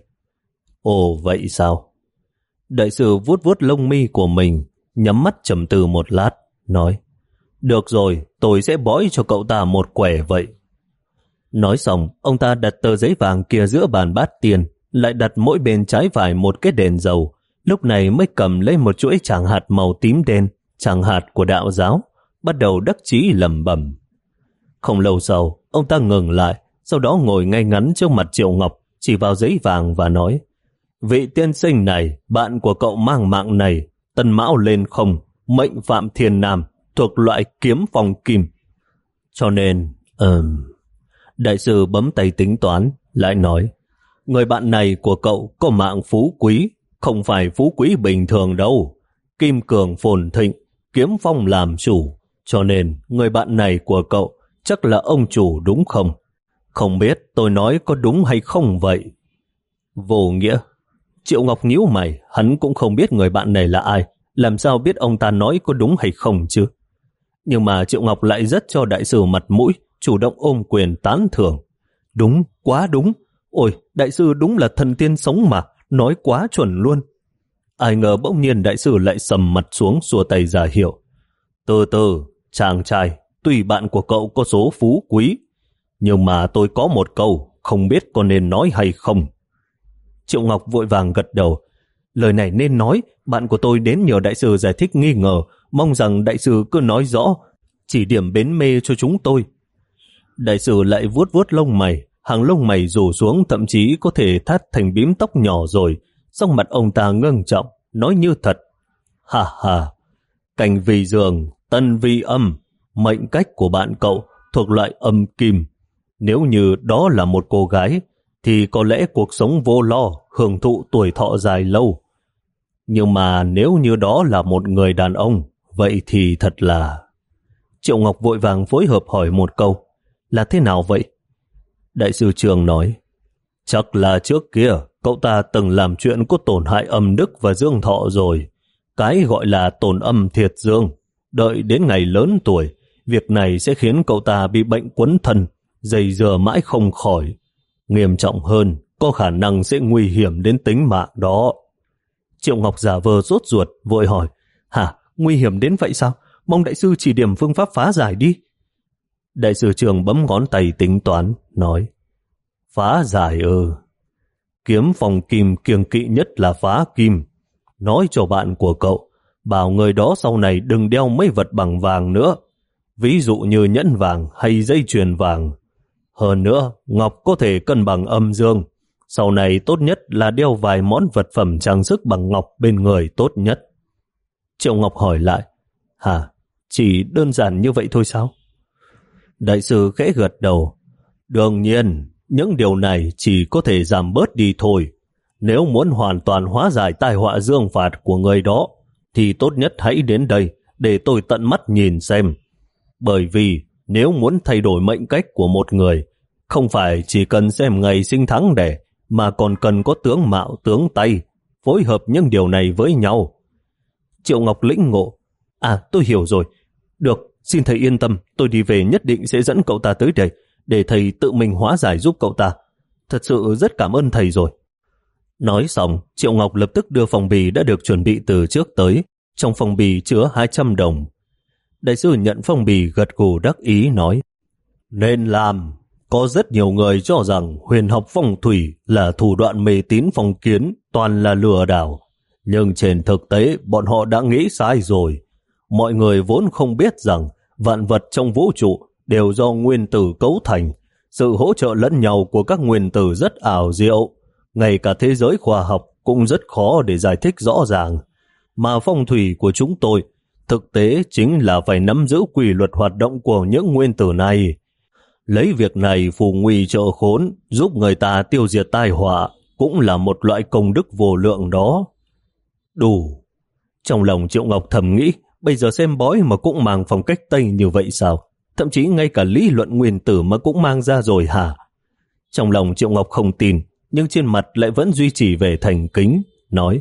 Ồ, vậy sao? Đại sư vuốt vuốt lông mi của mình, nhắm mắt trầm tư một lát, nói, được rồi, tôi sẽ bói cho cậu ta một quẻ vậy. Nói xong, ông ta đặt tờ giấy vàng kia giữa bàn bát tiền, lại đặt mỗi bên trái phải một cái đèn dầu, lúc này mới cầm lấy một chuỗi tràng hạt màu tím đen, tràng hạt của đạo giáo, bắt đầu đắc chí lẩm bẩm. Không lâu sau, ông ta ngừng lại, sau đó ngồi ngay ngắn trước mặt Triệu Ngọc, chỉ vào giấy vàng và nói, vị tiên sinh này, bạn của cậu mang mạng này, Tân Mão lên không, mệnh Phạm Thiên Nam, thuộc loại kiếm phong kim. Cho nên, ừm... Đại sư bấm tay tính toán, lại nói, người bạn này của cậu có mạng phú quý, không phải phú quý bình thường đâu. Kim cường phồn thịnh, kiếm phong làm chủ, cho nên người bạn này của cậu chắc là ông chủ đúng không? Không biết tôi nói có đúng hay không vậy? Vô nghĩa. Triệu Ngọc nhíu mày, hắn cũng không biết người bạn này là ai, làm sao biết ông ta nói có đúng hay không chứ? Nhưng mà Triệu Ngọc lại rất cho đại sư mặt mũi, chủ động ôm quyền tán thưởng. Đúng, quá đúng. Ôi, đại sư đúng là thần tiên sống mà, nói quá chuẩn luôn. Ai ngờ bỗng nhiên đại sư lại sầm mặt xuống xua tay ra hiệu. Từ từ, chàng trai, tuy bạn của cậu có số phú quý, nhưng mà tôi có một câu, không biết có nên nói hay không. Triệu Ngọc vội vàng gật đầu. Lời này nên nói, bạn của tôi đến nhờ đại sư giải thích nghi ngờ, mong rằng đại sư cứ nói rõ, chỉ điểm bến mê cho chúng tôi. Đại sư lại vuốt vuốt lông mày, hàng lông mày rủ xuống thậm chí có thể thắt thành bím tóc nhỏ rồi, xong mặt ông ta ngưng trọng, nói như thật. Ha ha, cảnh vì dương, tân vi âm, mệnh cách của bạn cậu thuộc loại âm kim. Nếu như đó là một cô gái, thì có lẽ cuộc sống vô lo, hưởng thụ tuổi thọ dài lâu. Nhưng mà nếu như đó là một người đàn ông, vậy thì thật là... Triệu Ngọc vội vàng phối hợp hỏi một câu, là thế nào vậy? Đại sư Trường nói, chắc là trước kia cậu ta từng làm chuyện có tổn hại âm đức và dương thọ rồi. Cái gọi là tổn âm thiệt dương. Đợi đến ngày lớn tuổi, việc này sẽ khiến cậu ta bị bệnh quấn thân, dày dừa mãi không khỏi. Nghiêm trọng hơn, có khả năng sẽ nguy hiểm đến tính mạng đó. Triệu Ngọc giả vờ rốt ruột, vội hỏi, hả, nguy hiểm đến vậy sao? Mong đại sư chỉ điểm phương pháp phá giải đi. Đại sư Trường bấm ngón tay tính toán, nói, phá giải ư. Kiếm phong kim kiêng kỵ nhất là phá kim. Nói cho bạn của cậu, bảo người đó sau này đừng đeo mấy vật bằng vàng nữa. Ví dụ như nhẫn vàng hay dây chuyền vàng. Hơn nữa, ngọc có thể cân bằng âm dương. Sau này tốt nhất là đeo vài món vật phẩm trang sức bằng ngọc bên người tốt nhất. Triệu Ngọc hỏi lại, hả, chỉ đơn giản như vậy thôi sao? Đại sư khẽ gật đầu. Đương nhiên, những điều này chỉ có thể giảm bớt đi thôi. Nếu muốn hoàn toàn hóa giải tai họa dương phạt của người đó, thì tốt nhất hãy đến đây để tôi tận mắt nhìn xem. Bởi vì nếu muốn thay đổi mệnh cách của một người, không phải chỉ cần xem ngày sinh tháng đẻ mà còn cần có tướng mạo tướng tay, phối hợp những điều này với nhau. Triệu Ngọc lĩnh ngộ. À, tôi hiểu rồi. Được, xin thầy yên tâm, tôi đi về nhất định sẽ dẫn cậu ta tới đây, để thầy tự mình hóa giải giúp cậu ta. Thật sự rất cảm ơn thầy rồi. Nói xong, Triệu Ngọc lập tức đưa phong bì đã được chuẩn bị từ trước tới. Trong phong bì chứa hai trăm đồng. Đại sư nhận phong bì gật gù đắc ý nói: nên làm. Có rất nhiều người cho rằng huyền học phong thủy là thủ đoạn mê tín phong kiến, toàn là lừa đảo. Nhưng trên thực tế, bọn họ đã nghĩ sai rồi. Mọi người vốn không biết rằng vạn vật trong vũ trụ đều do nguyên tử cấu thành. Sự hỗ trợ lẫn nhau của các nguyên tử rất ảo diệu. Ngay cả thế giới khoa học cũng rất khó để giải thích rõ ràng. Mà phong thủy của chúng tôi thực tế chính là phải nắm giữ quy luật hoạt động của những nguyên tử này. Lấy việc này phù nguy trợ khốn, giúp người ta tiêu diệt tai họa, cũng là một loại công đức vô lượng đó. Đủ. Trong lòng Triệu Ngọc thầm nghĩ, bây giờ xem bói mà cũng mang phong cách Tây như vậy sao? Thậm chí ngay cả lý luận nguyên tử mà cũng mang ra rồi hả? Trong lòng Triệu Ngọc không tin, nhưng trên mặt lại vẫn duy trì vẻ thành kính, nói: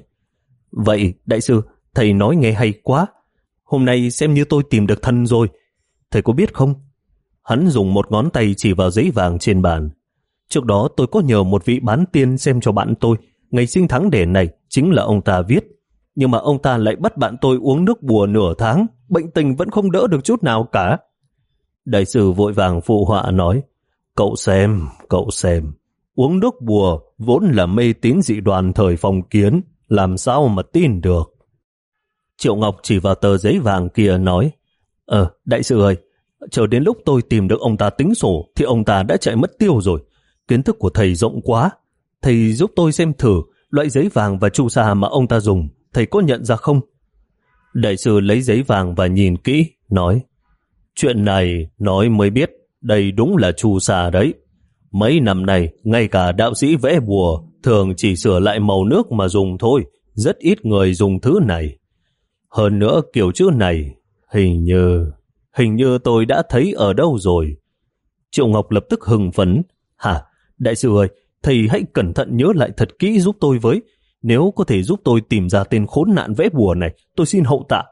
vậy đại sư, thầy nói nghe hay quá. Hôm nay xem như tôi tìm được thân rồi. Thầy có biết không? Hắn dùng một ngón tay chỉ vào giấy vàng trên bàn. Trước đó tôi có nhờ một vị bán tiên xem cho bạn tôi. Ngày sinh tháng đẻ này chính là ông ta viết. Nhưng mà ông ta lại bắt bạn tôi uống nước bùa nửa tháng. Bệnh tình vẫn không đỡ được chút nào cả. Đại sư vội vàng phụ họa nói: cậu xem, cậu xem. Uống nước bùa vốn là mê tín dị đoan thời phong kiến. Làm sao mà tin được? Triệu Ngọc chỉ vào tờ giấy vàng kia nói: Ờ, đại sư ơi, chờ đến lúc tôi tìm được ông ta tính sổ thì ông ta đã chạy mất tiêu rồi. Kiến thức của thầy rộng quá. Thầy giúp tôi xem thử loại giấy vàng và chu sa mà ông ta dùng, thầy có nhận ra không? Đại sư lấy giấy vàng và nhìn kỹ, nói: chuyện này nói mới biết, đây đúng là chu sa đấy. Mấy năm nay, ngay cả đạo sĩ vẽ bùa thường chỉ sửa lại màu nước mà dùng thôi, rất ít người dùng thứ này. Hơn nữa kiểu chữ này, hình như, hình như tôi đã thấy ở đâu rồi. Triệu Ngọc lập tức hưng phấn: hả, đại sư ơi, thầy hãy cẩn thận nhớ lại thật kỹ giúp tôi với. Nếu có thể giúp tôi tìm ra tên khốn nạn vẽ bùa này, tôi xin hậu tạ.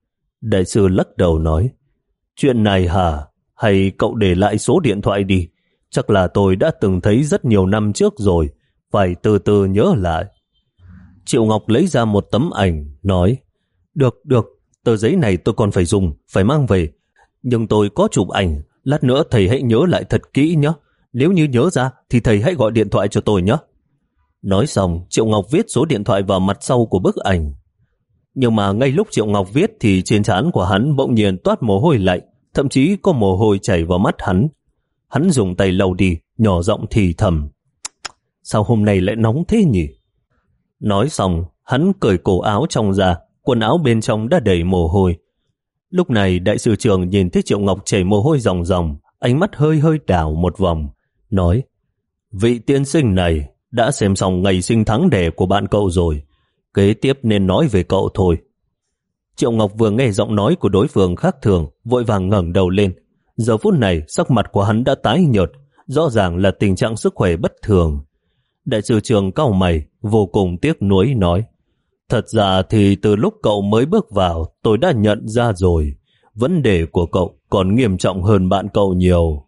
Đại sư lắc đầu nói: chuyện này hả, hay cậu để lại số điện thoại đi. Chắc là tôi đã từng thấy rất nhiều năm trước rồi, phải từ từ nhớ lại. Triệu Ngọc lấy ra một tấm ảnh, nói: Được, được, tờ giấy này tôi còn phải dùng, phải mang về. Nhưng tôi có chụp ảnh, lát nữa thầy hãy nhớ lại thật kỹ nhé. Nếu như nhớ ra thì thầy hãy gọi điện thoại cho tôi nhé. Nói xong, Triệu Ngọc viết số điện thoại vào mặt sau của bức ảnh. Nhưng mà ngay lúc Triệu Ngọc viết thì trên trán của hắn bỗng nhiên toát mồ hôi lạnh, thậm chí có mồ hôi chảy vào mắt hắn. Hắn dùng tay lau đi, nhỏ giọng thì thầm: sao hôm nay lại nóng thế nhỉ? Nói xong, hắn cởi cổ áo trong ra, quần áo bên trong đã đầy mồ hôi. Lúc này đại sư trưởng nhìn thấy Triệu Ngọc chảy mồ hôi ròng ròng, ánh mắt hơi hơi đảo một vòng, nói: vị tiên sinh này đã xem xong ngày sinh tháng đẻ của bạn cậu rồi, kế tiếp nên nói về cậu thôi. Triệu Ngọc vừa nghe giọng nói của đối phương khác thường, vội vàng ngẩng đầu lên. Giờ phút này sắc mặt của hắn đã tái nhợt, rõ ràng là tình trạng sức khỏe bất thường. Đại sư trưởng cau mày, vô cùng tiếc nuối nói: thật ra thì từ lúc cậu mới bước vào, tôi đã nhận ra rồi, vấn đề của cậu còn nghiêm trọng hơn bạn cậu nhiều.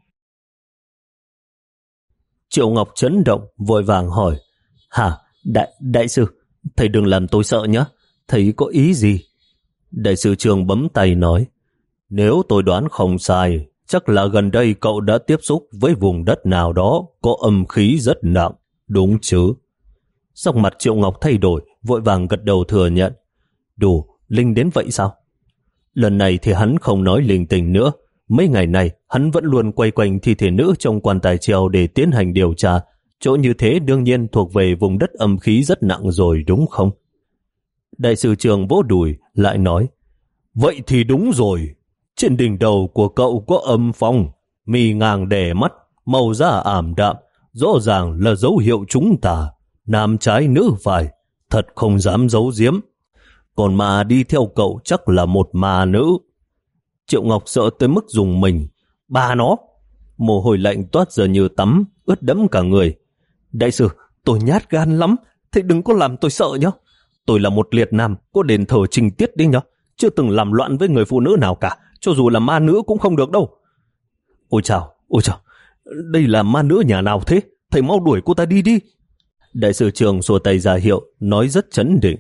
Triệu Ngọc chấn động, vội vàng hỏi: hả, đại, đại sư, thầy đừng làm tôi sợ nhé, thầy có ý gì? Đại sư trưởng bấm tay nói: nếu tôi đoán không sai, chắc là gần đây cậu đã tiếp xúc với vùng đất nào đó có âm khí rất nặng, đúng chứ? Sắc mặt Triệu Ngọc thay đổi, vội vàng gật đầu thừa nhận: đủ, linh đến vậy sao? Lần này thì hắn không nói linh tinh nữa. Mấy ngày này hắn vẫn luôn quay quanh thi thể nữ trong quan tài treo để tiến hành điều tra. Chỗ như thế đương nhiên thuộc về vùng đất âm khí rất nặng rồi, đúng không? Đại sư trưởng vỗ đùi lại nói: vậy thì đúng rồi. Trên đỉnh đầu của cậu có âm phong, mi ngang đè mắt, màu da ảm đạm, rõ ràng là dấu hiệu chúng ta, nam trái nữ phải, thật không dám giấu giếm. Còn mà đi theo cậu chắc là một ma nữ. Triệu Ngọc sợ tới mức dùng mình: bà nó! Mồ hôi lạnh toát ra như tắm, ướt đẫm cả người. Đại sư, tôi nhát gan lắm, thầy đừng có làm tôi sợ nhá. Tôi là một liệt nam, có đền thờ trình tiết đi nhá. Chưa từng làm loạn với người phụ nữ nào cả, cho dù là ma nữ cũng không được đâu. Ôi chào, ôi chào, đây là ma nữ nhà nào thế? Thầy mau đuổi cô ta đi đi. Đại sư Trường xua tay ra hiệu, nói rất chấn định.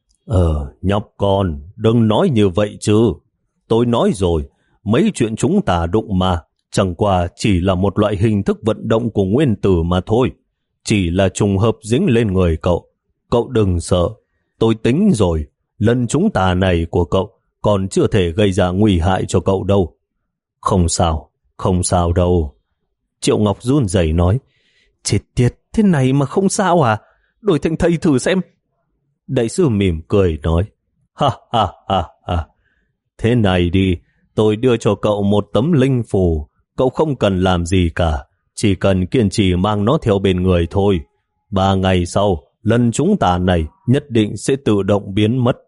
Ờ, nhóc con, đừng nói như vậy chứ. Tôi nói rồi, mấy chuyện chúng ta đụng mà, chẳng qua chỉ là một loại hình thức vận động của nguyên tử mà thôi. Chỉ là trùng hợp dính lên người cậu. Cậu đừng sợ, tôi tính rồi, lần chúng ta này của cậu còn chưa thể gây ra nguy hại cho cậu đâu. Không sao, không sao đâu. Triệu Ngọc run rẩy nói, chết tiệt, thế này mà không sao à? Đổi thành thầy thử xem. Đại sư mỉm cười nói, ha ha ha ha. Thế này đi, tôi đưa cho cậu một tấm linh phù, cậu không cần làm gì cả, chỉ cần kiên trì mang nó theo bên người thôi. Ba ngày sau, lần chúng ta này nhất định sẽ tự động biến mất.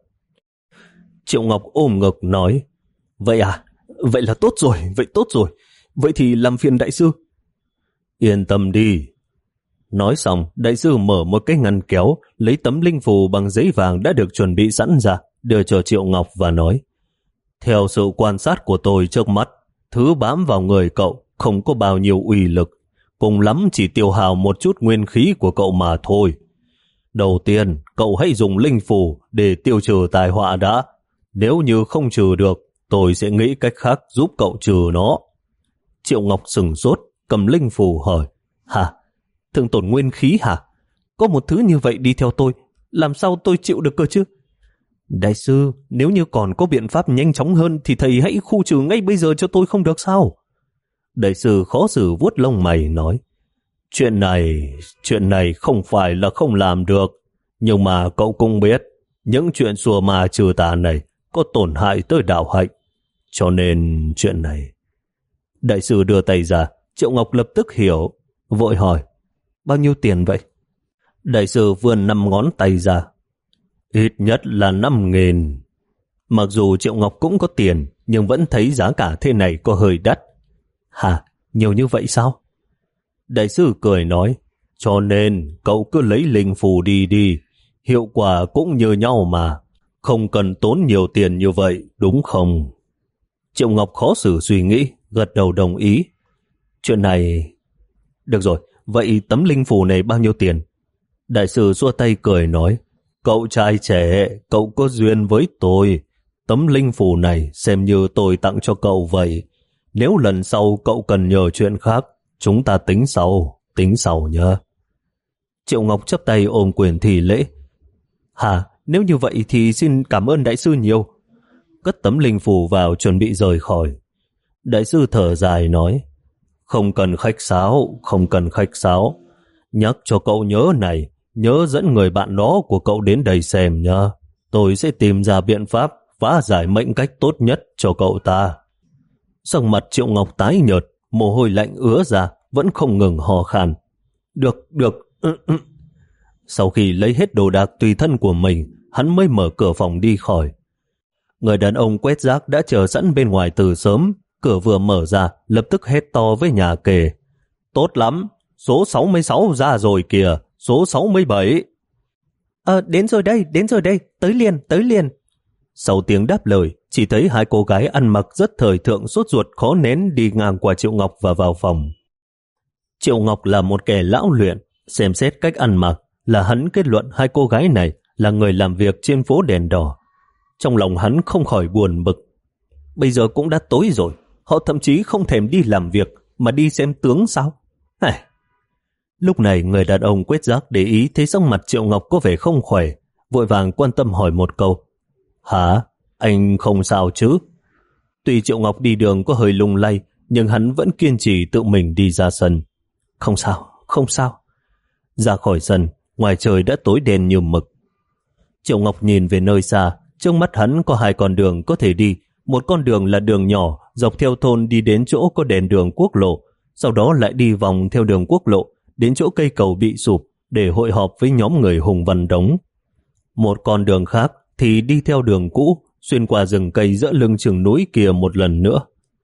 Triệu Ngọc ôm ngực nói, vậy à, vậy là tốt rồi, vậy tốt rồi, vậy thì làm phiền đại sư. Yên tâm đi. Nói xong, đại sư mở một cái ngăn kéo, lấy tấm linh phù bằng giấy vàng đã được chuẩn bị sẵn ra, đưa cho Triệu Ngọc và nói, theo sự quan sát của tôi trước mắt, thứ bám vào người cậu không có bao nhiêu uy lực, cùng lắm chỉ tiêu hao một chút nguyên khí của cậu mà thôi. Đầu tiên, cậu hãy dùng linh phù để tiêu trừ tai họa đã. Nếu như không trừ được, tôi sẽ nghĩ cách khác giúp cậu trừ nó. Triệu Ngọc sửng sốt, cầm linh phù hỏi, hả? Thương tổn nguyên khí hả? Có một thứ như vậy đi theo tôi, làm sao tôi chịu được cơ chứ? Đại sư, nếu như còn có biện pháp nhanh chóng hơn thì thầy hãy khu trừ ngay bây giờ cho tôi không được sao? Đại sư khó xử vuốt lông mày nói, chuyện này, chuyện này không phải là không làm được, nhưng mà cậu cũng biết, những chuyện xùa ma trừ tà này có tổn hại tới đạo hạnh, cho nên chuyện này. Đại sư đưa tay ra, Triệu Ngọc lập tức hiểu, vội hỏi, bao nhiêu tiền vậy? Đại sư vươn năm ngón tay ra, ít nhất là năm nghìn. Mặc dù Triệu Ngọc cũng có tiền, nhưng vẫn thấy giá cả thế này có hơi đắt. Hả? Nhiều như vậy sao? Đại sư cười nói, cho nên cậu cứ lấy linh phù đi đi, hiệu quả cũng như nhau mà, không cần tốn nhiều tiền như vậy, đúng không? Triệu Ngọc khó xử suy nghĩ, gật đầu đồng ý. Chuyện này... Được rồi, vậy tấm linh phù này bao nhiêu tiền? Đại sư xua tay cười nói, cậu trai trẻ, cậu có duyên với tôi. Tấm linh phù này xem như tôi tặng cho cậu vậy. Nếu lần sau cậu cần nhờ chuyện khác, chúng ta tính sau, tính sau nhá. Triệu Ngọc chắp tay ôm quyền thi lễ. Hả, nếu như vậy thì xin cảm ơn đại sư nhiều. Cất tấm linh phù vào chuẩn bị rời khỏi. Đại sư thở dài nói, không cần khách sáo, không cần khách sáo. Nhắc cho cậu nhớ này, nhớ dẫn người bạn đó của cậu đến đây xem nhá. Tôi sẽ tìm ra biện pháp phá giải mệnh cách tốt nhất cho cậu ta. Sắc mặt Triệu Ngọc tái nhợt, mồ hôi lạnh ứa ra, vẫn không ngừng hò khan. Được, được. Ừ, ừ. Sau khi lấy hết đồ đạc tùy thân của mình, hắn mới mở cửa phòng đi khỏi. Người đàn ông quét rác đã chờ sẵn bên ngoài từ sớm. Cửa vừa mở ra, lập tức hét to với nhà kề. Tốt lắm, số sáu mươi sáu ra rồi kìa, số sáu mươi bảy. Ờ, đến rồi đây, đến rồi đây, tới liền, tới liền. Sau tiếng đáp lời, chỉ thấy hai cô gái ăn mặc rất thời thượng sốt ruột khó nén đi ngang qua Triệu Ngọc và vào phòng. Triệu Ngọc là một kẻ lão luyện, xem xét cách ăn mặc là hắn kết luận hai cô gái này là người làm việc trên phố đèn đỏ. Trong lòng hắn không khỏi buồn bực. Bây giờ cũng đã tối rồi, họ thậm chí không thèm đi làm việc mà đi xem tướng sao? Hả? Lúc này người đàn ông quét rác để ý thấy sắc mặt Triệu Ngọc có vẻ không khỏe, vội vàng quan tâm hỏi một câu. Hả? Anh không sao chứ? Tuy Triệu Ngọc đi đường có hơi lung lay, nhưng hắn vẫn kiên trì tự mình đi ra sân. Không sao, không sao. Ra khỏi sân, ngoài trời đã tối đen như mực. Triệu Ngọc nhìn về nơi xa, trước mắt hắn có hai con đường có thể đi. Một con đường là đường nhỏ, dọc theo thôn đi đến chỗ có đèn đường quốc lộ, sau đó lại đi vòng theo đường quốc lộ, đến chỗ cây cầu bị sụp để hội họp với nhóm người Hùng Văn Đống. Một con đường khác thì đi theo đường cũ, xuyên qua rừng cây giữa lưng chừng núi kia một lần nữa.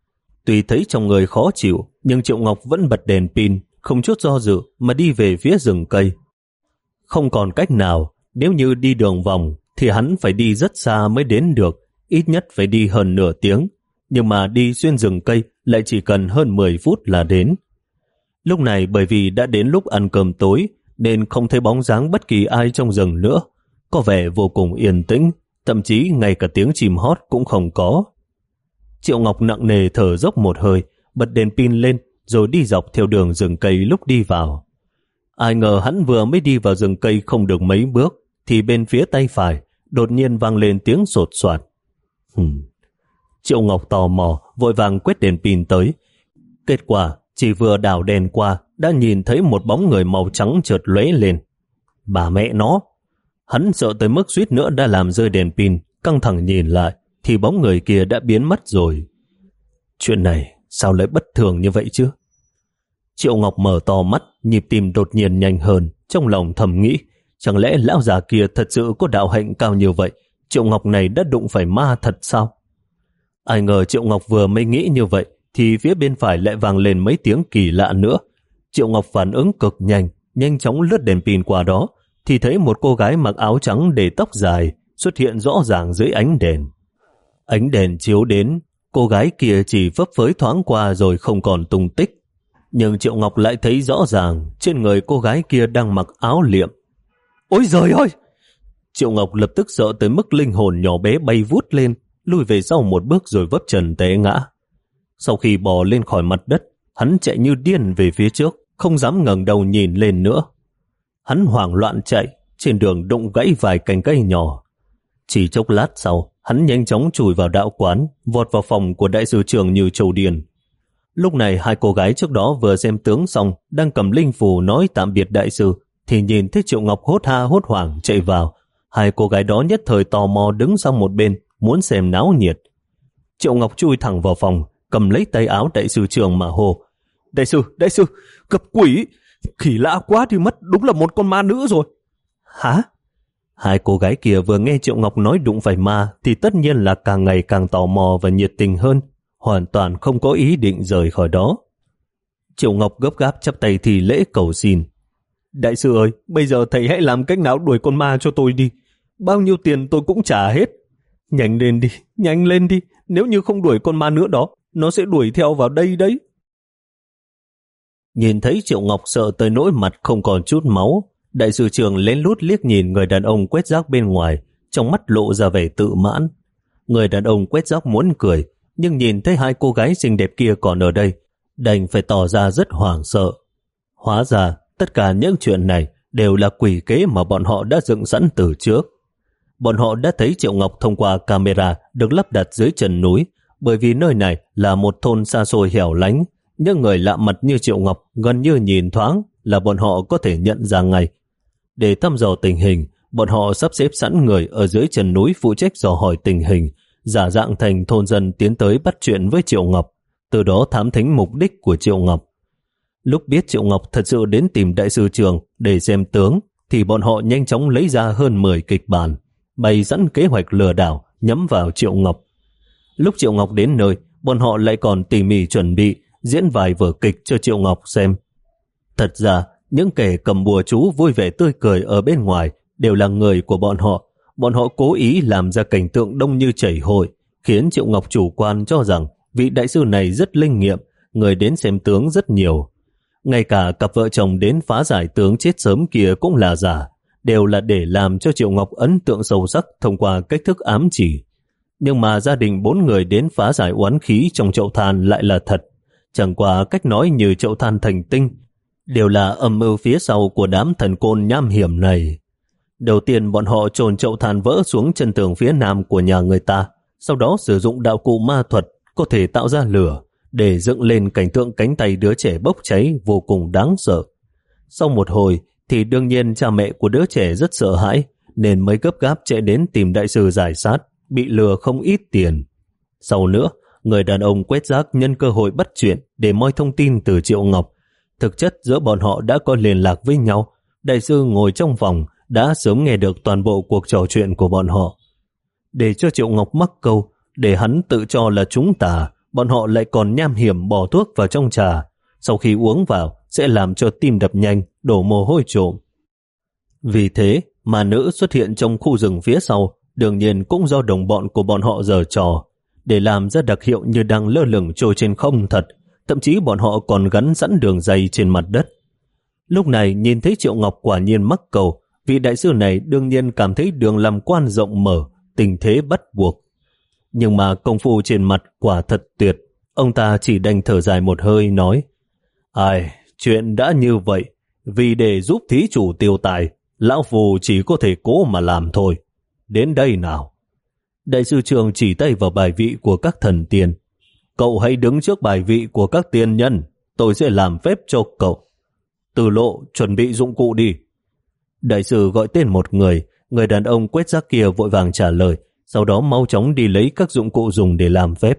Tuy thấy trong người khó chịu, nhưng Triệu Ngọc vẫn bật đèn pin, không chút do dự mà đi về phía rừng cây. Không còn cách nào, nếu như đi đường vòng thì hắn phải đi rất xa mới đến được, ít nhất phải đi hơn nửa tiếng, nhưng mà đi xuyên rừng cây lại chỉ cần hơn mười phút là đến. Lúc này bởi vì đã đến lúc ăn cơm tối nên không thấy bóng dáng bất kỳ ai trong rừng nữa, có vẻ vô cùng yên tĩnh, thậm chí ngay cả tiếng chim hót cũng không có. Triệu Ngọc nặng nề thở dốc một hơi, bật đèn pin lên rồi đi dọc theo đường rừng cây lúc đi vào. Ai ngờ hắn vừa mới đi vào rừng cây không được mấy bước thì bên phía tay phải đột nhiên vang lên tiếng sột soạt. Hừm. Triệu Ngọc tò mò vội vàng quét đèn pin tới. Kết quả chỉ vừa đảo đèn qua đã nhìn thấy một bóng người màu trắng chợt lóe lên. Bà mẹ nó! Hắn sợ tới mức suýt nữa đã làm rơi đèn pin, căng thẳng nhìn lại thì bóng người kia đã biến mất rồi. Chuyện này sao lại bất thường như vậy chứ? Triệu Ngọc mở to mắt, nhịp tim đột nhiên nhanh hơn, trong lòng thầm nghĩ, chẳng lẽ lão già kia thật sự có đạo hạnh cao như vậy? Triệu Ngọc này đã đụng phải ma thật sao? Ai ngờ Triệu Ngọc vừa mới nghĩ như vậy thì phía bên phải lại vang lên mấy tiếng kỳ lạ nữa. Triệu Ngọc phản ứng cực nhanh, nhanh chóng lướt đèn pin qua đó thì thấy một cô gái mặc áo trắng để tóc dài xuất hiện rõ ràng dưới ánh đèn. Ánh đèn chiếu đến, cô gái kia chỉ phấp phới thoáng qua rồi không còn tung tích. Nhưng Triệu Ngọc lại thấy rõ ràng trên người cô gái kia đang mặc áo liệm. Ôi giời ơi! Triệu Ngọc lập tức sợ tới mức linh hồn nhỏ bé bay vút lên, lùi về sau một bước rồi vấp trần té ngã. Sau khi bò lên khỏi mặt đất, hắn chạy như điên về phía trước, không dám ngẩng đầu nhìn lên nữa. Hắn hoảng loạn chạy, trên đường đụng gãy vài cành cây nhỏ. Chỉ chốc lát sau, hắn nhanh chóng chui vào đạo quán, vọt vào phòng của đại sư trưởng như trâu điên. Lúc này hai cô gái trước đó vừa xem tướng xong, đang cầm linh phù nói tạm biệt đại sư, thì nhìn thấy Triệu Ngọc hốt ha hốt hoảng chạy vào. Hai cô gái đó nhất thời tò mò đứng sang một bên, muốn xem náo nhiệt. Triệu Ngọc chui thẳng vào phòng, cầm lấy tay áo đại sư trưởng mà hô. Đại sư, đại sư, gặp quỷ! Khỉ lạ quá thì mất, đúng là một con ma nữ rồi. Hả? Hai cô gái kia vừa nghe Triệu Ngọc nói đụng phải ma thì tất nhiên là càng ngày càng tò mò và nhiệt tình hơn, hoàn toàn không có ý định rời khỏi đó. Triệu Ngọc gấp gáp chắp tay thì lễ cầu xin. Đại sư ơi, bây giờ thầy hãy làm cách nào đuổi con ma cho tôi đi. Bao nhiêu tiền tôi cũng trả hết. Nhanh lên đi, nhanh lên đi. Nếu như không đuổi con ma nữa đó, nó sẽ đuổi theo vào đây đấy. Nhìn thấy Triệu Ngọc sợ tới nỗi mặt không còn chút máu, đại sư trưởng lén lút liếc nhìn người đàn ông quét rác bên ngoài, trong mắt lộ ra vẻ tự mãn. Người đàn ông quét rác muốn cười, nhưng nhìn thấy hai cô gái xinh đẹp kia còn ở đây, đành phải tỏ ra rất hoảng sợ. Hóa ra, tất cả những chuyện này đều là quỷ kế mà bọn họ đã dựng sẵn từ trước. Bọn họ đã thấy Triệu Ngọc thông qua camera được lắp đặt dưới chân núi, bởi vì nơi này là một thôn xa xôi hẻo lánh. Những người lạ mặt như Triệu Ngọc gần như nhìn thoáng là bọn họ có thể nhận ra ngay. Để thăm dò tình hình, bọn họ sắp xếp sẵn người ở dưới chân núi phụ trách dò hỏi tình hình, giả dạng thành thôn dân tiến tới bắt chuyện với Triệu Ngọc, từ đó thám thính mục đích của Triệu Ngọc. Lúc biết Triệu Ngọc thật sự đến tìm đại sư trưởng để xem tướng, thì bọn họ nhanh chóng lấy ra hơn mười kịch bản, bày sẵn kế hoạch lừa đảo nhắm vào Triệu Ngọc. Lúc Triệu Ngọc đến nơi, bọn họ lại còn tỉ mỉ chuẩn bị diễn vài vở kịch cho Triệu Ngọc xem. Thật ra, những kẻ cầm bùa chú vui vẻ tươi cười ở bên ngoài đều là người của bọn họ. Bọn họ cố ý làm ra cảnh tượng đông như chảy hội, khiến Triệu Ngọc chủ quan cho rằng vị đại sư này rất linh nghiệm, người đến xem tướng rất nhiều. Ngay cả cặp vợ chồng đến phá giải tướng chết sớm kia cũng là giả, đều là để làm cho Triệu Ngọc ấn tượng sâu sắc thông qua cách thức ám chỉ. Nhưng mà gia đình bốn người đến phá giải oán khí trong chậu than lại là thật. Chẳng qua cách nói như chậu than thành tinh, đều là âm mưu phía sau của đám thần côn nham hiểm này. Đầu tiên bọn họ chôn chậu than vỡ xuống chân tường phía nam của nhà người ta, sau đó sử dụng đạo cụ ma thuật có thể tạo ra lửa để dựng lên cảnh tượng cánh tay đứa trẻ bốc cháy vô cùng đáng sợ. Sau một hồi thì đương nhiên cha mẹ của đứa trẻ rất sợ hãi nên mới gấp gáp chạy đến tìm đại sư giải sát, bị lừa không ít tiền. Sau nữa, người đàn ông quét rác nhân cơ hội bắt chuyện để moi thông tin từ Triệu Ngọc. Thực chất giữa bọn họ đã có liên lạc với nhau. Đại sư ngồi trong phòng đã sớm nghe được toàn bộ cuộc trò chuyện của bọn họ. Để cho Triệu Ngọc mắc câu, để hắn tự cho là chúng tà, bọn họ lại còn nham hiểm bỏ thuốc vào trong trà. Sau khi uống vào, sẽ làm cho tim đập nhanh, đổ mồ hôi trộm. Vì thế mà nữ xuất hiện trong khu rừng phía sau, đương nhiên cũng do đồng bọn của bọn họ giở trò, để làm ra đặc hiệu như đang lơ lửng trôi trên không thật, thậm chí bọn họ còn gắn sẵn đường dây trên mặt đất. Lúc này nhìn thấy Triệu Ngọc quả nhiên mắc cầu, vị đại sư này đương nhiên cảm thấy đường làm quan rộng mở, tình thế bắt buộc. Nhưng mà công phu trên mặt quả thật tuyệt, ông ta chỉ đành thở dài một hơi nói: Ai, chuyện đã như vậy, vì để giúp thí chủ tiêu tài, lão phù chỉ có thể cố mà làm thôi. Đến đây nào. Đại sư Trường chỉ tay vào bài vị của các thần tiên. Cậu hãy đứng trước bài vị của các tiên nhân, tôi sẽ làm phép cho cậu. Từ Lộ, chuẩn bị dụng cụ đi. Đại sư gọi tên một người, người đàn ông quét rác kia vội vàng trả lời, sau đó mau chóng đi lấy các dụng cụ dùng để làm phép.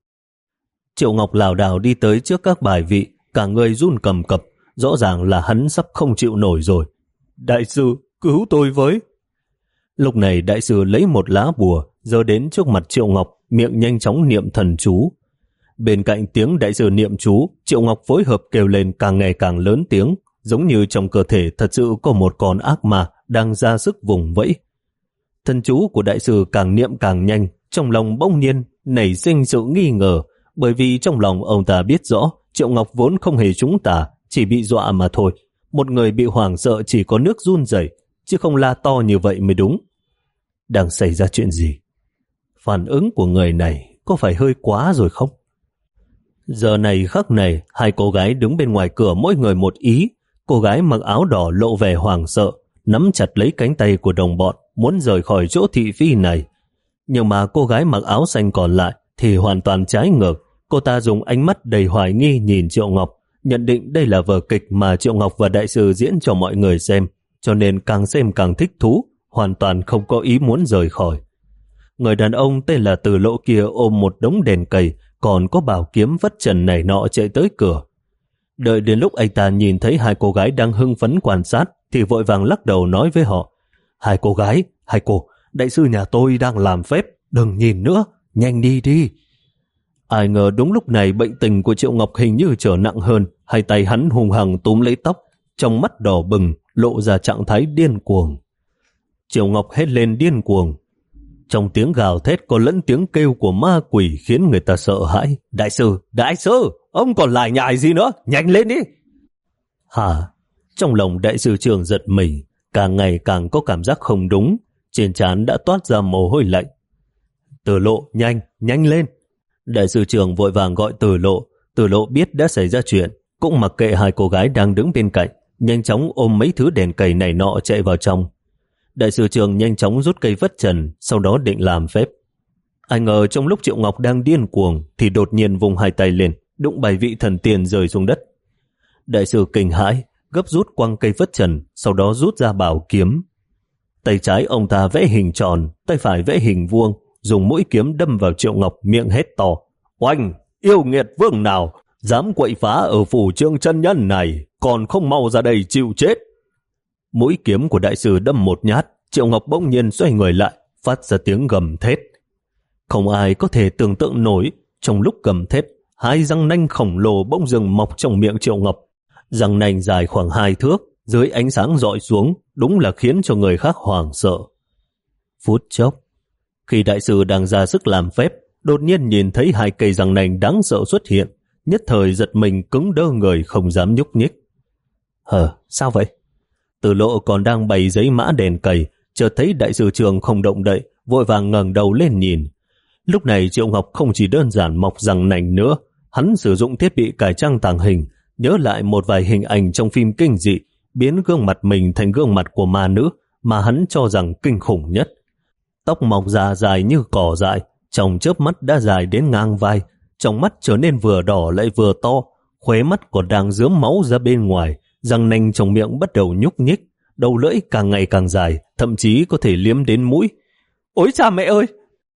Triệu Ngọc lảo đảo đi tới trước các bài vị, cả người run cầm cập, rõ ràng là hắn sắp không chịu nổi rồi. Đại sư, cứu tôi với. Lúc này đại sư lấy một lá bùa, giơ đến trước mặt Triệu Ngọc, miệng nhanh chóng niệm thần chú. Bên cạnh tiếng đại sư niệm chú, Triệu Ngọc phối hợp kêu lên càng ngày càng lớn tiếng, giống như trong cơ thể thật sự có một con ác ma đang ra sức vùng vẫy. Thần chú của đại sư càng niệm càng nhanh, trong lòng bỗng nhiên nảy sinh sự nghi ngờ, bởi vì trong lòng ông ta biết rõ Triệu Ngọc vốn không hề trúng tà, chỉ bị dọa mà thôi. Một người bị hoảng sợ chỉ có nước run rẩy, chứ không la to như vậy mới đúng. Đang xảy ra chuyện gì? Phản ứng của người này có phải hơi quá rồi không? Giờ này khắc này, hai cô gái đứng bên ngoài cửa mỗi người một ý. Cô gái mặc áo đỏ lộ vẻ hoảng sợ, nắm chặt lấy cánh tay của đồng bọn, muốn rời khỏi chỗ thị phi này. Nhưng mà cô gái mặc áo xanh còn lại thì hoàn toàn trái ngược. Cô ta dùng ánh mắt đầy hoài nghi nhìn Triệu Ngọc, nhận định đây là vở kịch mà Triệu Ngọc và đại sư diễn cho mọi người xem, cho nên càng xem càng thích thú, hoàn toàn không có ý muốn rời khỏi. Người đàn ông tên là Từ Lộ kia ôm một đống đèn cầy, còn có bảo kiếm vất trần này nọ chạy tới cửa. Đợi đến lúc anh ta nhìn thấy hai cô gái đang hưng phấn quan sát thì vội vàng lắc đầu nói với họ: Hai cô gái, hai cô, đại sư nhà tôi đang làm phép, đừng nhìn nữa, nhanh đi đi. Ai ngờ đúng lúc này bệnh tình của Triệu Ngọc hình như trở nặng hơn, hai tay hắn hùng hằng túm lấy tóc, trong mắt đỏ bừng, lộ ra trạng thái điên cuồng. Triệu Ngọc hét lên điên cuồng. Trong tiếng gào thét có lẫn tiếng kêu của ma quỷ khiến người ta sợ hãi. Đại sư, đại sư, ông còn lại nhại gì nữa, nhanh lên đi. Hả? Trong lòng đại sư Trường giật mình, càng ngày càng có cảm giác không đúng, trên trán đã toát ra mồ hôi lạnh. Từ Lộ, nhanh, nhanh lên. Đại sư Trường vội vàng gọi Từ Lộ. Từ Lộ biết đã xảy ra chuyện, cũng mặc kệ hai cô gái đang đứng bên cạnh, nhanh chóng ôm mấy thứ đèn cầy này nọ chạy vào trong. Đại sư Trường nhanh chóng rút cây vất trần, sau đó định làm phép. Ai ngờ trong lúc Triệu Ngọc đang điên cuồng thì đột nhiên vùng hai tay lên, đụng bài vị thần tiền rơi xuống đất. Đại sư kinh hãi, gấp rút quăng cây vất trần, sau đó rút ra bảo kiếm. Tay trái ông ta vẽ hình tròn, tay phải vẽ hình vuông, dùng mũi kiếm đâm vào Triệu Ngọc, miệng hét to: Oanh, yêu nghiệt vương nào, dám quậy phá ở phủ Trương chân nhân này, còn không mau ra đây chịu chết. Mũi kiếm của đại sư đâm một nhát, Triệu Ngọc bỗng nhiên xoay người lại, phát ra tiếng gầm thét. Không ai có thể tưởng tượng nổi, trong lúc gầm thét, hai răng nanh khổng lồ bỗng dưng mọc trong miệng Triệu Ngọc. Răng nanh dài khoảng hai thước, dưới ánh sáng rọi xuống, đúng là khiến cho người khác hoảng sợ. Phút chốc, khi đại sư đang ra sức làm phép, đột nhiên nhìn thấy hai cây răng nanh đáng sợ xuất hiện, nhất thời giật mình cứng đơ người không dám nhúc nhích. Hờ, sao vậy? Từ Lộ còn đang bày giấy mã đèn cầy, chợt thấy đại sư Trường không động đậy, vội vàng ngẩng đầu lên nhìn. Lúc này Triệu Ngọc không chỉ đơn giản mọc răng nanh nữa, hắn sử dụng thiết bị cải trang tàng hình, nhớ lại một vài hình ảnh trong phim kinh dị, biến gương mặt mình thành gương mặt của ma nữ mà hắn cho rằng kinh khủng nhất. Tóc mọc ra dài như cỏ dại, trong chớp mắt đã dài đến ngang vai, trong mắt trở nên vừa đỏ lại vừa to, khóe mắt còn đang rớm máu ra bên ngoài, răng nanh trong miệng bắt đầu nhúc nhích, đầu lưỡi càng ngày càng dài, thậm chí có thể liếm đến mũi. Ôi cha mẹ ơi!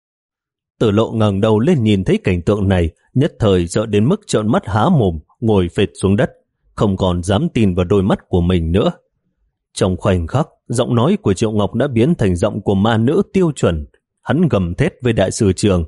Từ Lộ ngẩng đầu lên nhìn thấy cảnh tượng này, nhất thời sợ đến mức trợn mắt há mồm, ngồi phệt xuống đất, không còn dám tin vào đôi mắt của mình nữa. Trong khoảnh khắc, giọng nói của Triệu Ngọc đã biến thành giọng của ma nữ tiêu chuẩn. Hắn gầm thét với đại sư Trường: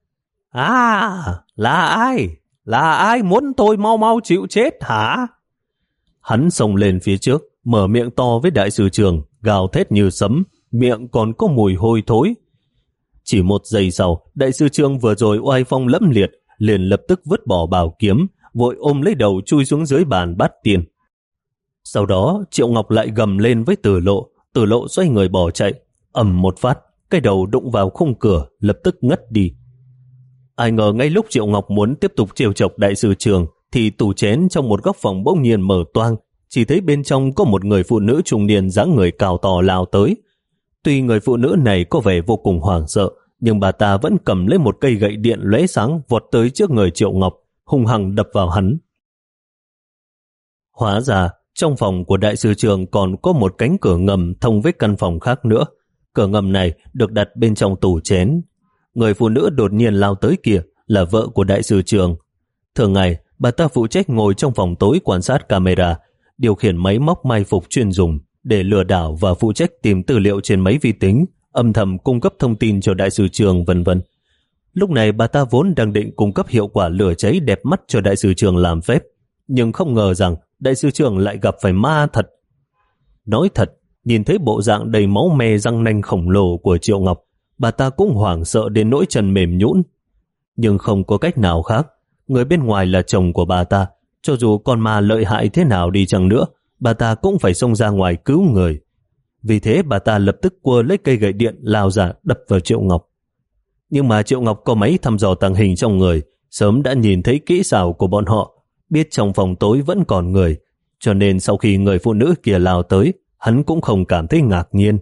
À, là ai? Là ai muốn tôi mau mau chịu chết hả? Hắn xông lên phía trước, mở miệng to với đại sư Trường, gào thét như sấm, miệng còn có mùi hôi thối. Chỉ một giây sau, đại sư Trường vừa rồi oai phong lẫm liệt, liền lập tức vứt bỏ bảo kiếm, vội ôm lấy đầu chui xuống dưới bàn bát tiên. Sau đó, Triệu Ngọc lại gầm lên với Tử Lộ, Tử Lộ xoay người bỏ chạy, ầm một phát, cái đầu đụng vào khung cửa, lập tức ngất đi. Ai ngờ ngay lúc Triệu Ngọc muốn tiếp tục trêu chọc đại sư Trường, thì tủ chén trong một góc phòng bỗng nhiên mở toang, chỉ thấy bên trong có một người phụ nữ trung niên dáng người cao to lao tới. Tuy người phụ nữ này có vẻ vô cùng hoảng sợ, nhưng bà ta vẫn cầm lấy một cây gậy điện lóe sáng vọt tới trước người Triệu Ngọc, hung hăng đập vào hắn. Hóa ra, trong phòng của đại sư Trường còn có một cánh cửa ngầm thông với căn phòng khác nữa. Cửa ngầm này được đặt bên trong tủ chén. Người phụ nữ đột nhiên lao tới kia là vợ của đại sư Trường. Thường ngày, bà ta phụ trách ngồi trong phòng tối quan sát camera, điều khiển máy móc mai phục chuyên dùng để lừa đảo và phụ trách tìm tư liệu trên máy vi tính, âm thầm cung cấp thông tin cho đại sư Trường vân vân. Lúc này bà ta vốn đang định cung cấp hiệu quả lửa cháy đẹp mắt cho đại sư Trường làm phép, nhưng không ngờ rằng đại sư Trường lại gặp phải ma thật. Nói thật, nhìn thấy bộ dạng đầy máu me răng nanh khổng lồ của Triệu Ngọc, bà ta cũng hoảng sợ đến nỗi chân mềm nhũn. Nhưng không có cách nào khác, người bên ngoài là chồng của bà ta, cho dù con ma lợi hại thế nào đi chăng nữa, bà ta cũng phải xông ra ngoài cứu người. Vì thế bà ta lập tức quơ lấy cây gậy điện lao ra đập vào Triệu Ngọc. Nhưng mà Triệu Ngọc có máy thăm dò tàng hình trong người, sớm đã nhìn thấy kỹ xảo của bọn họ, biết trong phòng tối vẫn còn người, cho nên sau khi người phụ nữ kia lao tới, hắn cũng không cảm thấy ngạc nhiên.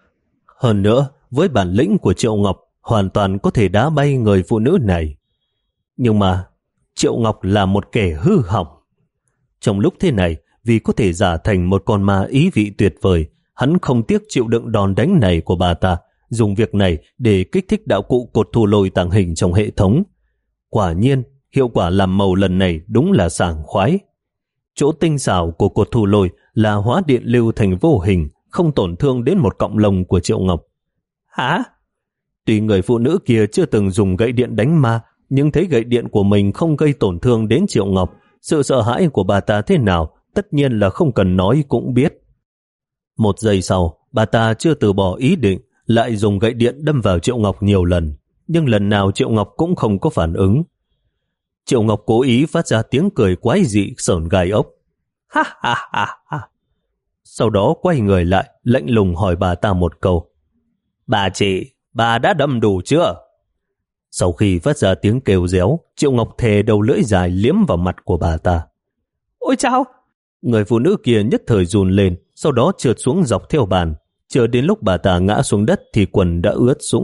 Hơn nữa, với bản lĩnh của Triệu Ngọc, hoàn toàn có thể đá bay người phụ nữ này. Nhưng mà, Triệu Ngọc là một kẻ hư hỏng. Trong lúc thế này, vì có thể giả thành một con ma ý vị tuyệt vời, hắn không tiếc chịu đựng đòn đánh này của bà ta, dùng việc này để kích thích đạo cụ cột thu lôi tàng hình trong hệ thống. Quả nhiên, hiệu quả làm màu lần này đúng là sảng khoái. Chỗ tinh xảo của cột thu lôi là hóa điện lưu thành vô hình, không tổn thương đến một cọng lông của Triệu Ngọc. Hả? Tuy người phụ nữ kia chưa từng dùng gậy điện đánh ma, nhưng thấy gậy điện của mình không gây tổn thương đến Triệu Ngọc, sự sợ hãi của bà ta thế nào, tất nhiên là không cần nói cũng biết. Một giây sau, bà ta chưa từ bỏ ý định, lại dùng gậy điện đâm vào Triệu Ngọc nhiều lần, nhưng lần nào Triệu Ngọc cũng không có phản ứng. Triệu Ngọc cố ý phát ra tiếng cười quái dị sởn gai ốc. Ha ha ha ha. Sau đó quay người lại, lạnh lùng hỏi bà ta một câu. Bà chị, bà đã đâm đủ chưa? Sau khi phát ra tiếng kêu réo, Triệu Ngọc thề đầu lưỡi dài liếm vào mặt của bà ta. Ôi chao! Người phụ nữ kia nhất thời run lên, sau đó trượt xuống dọc theo bàn. Chờ đến lúc bà ta ngã xuống đất thì quần đã ướt sũng.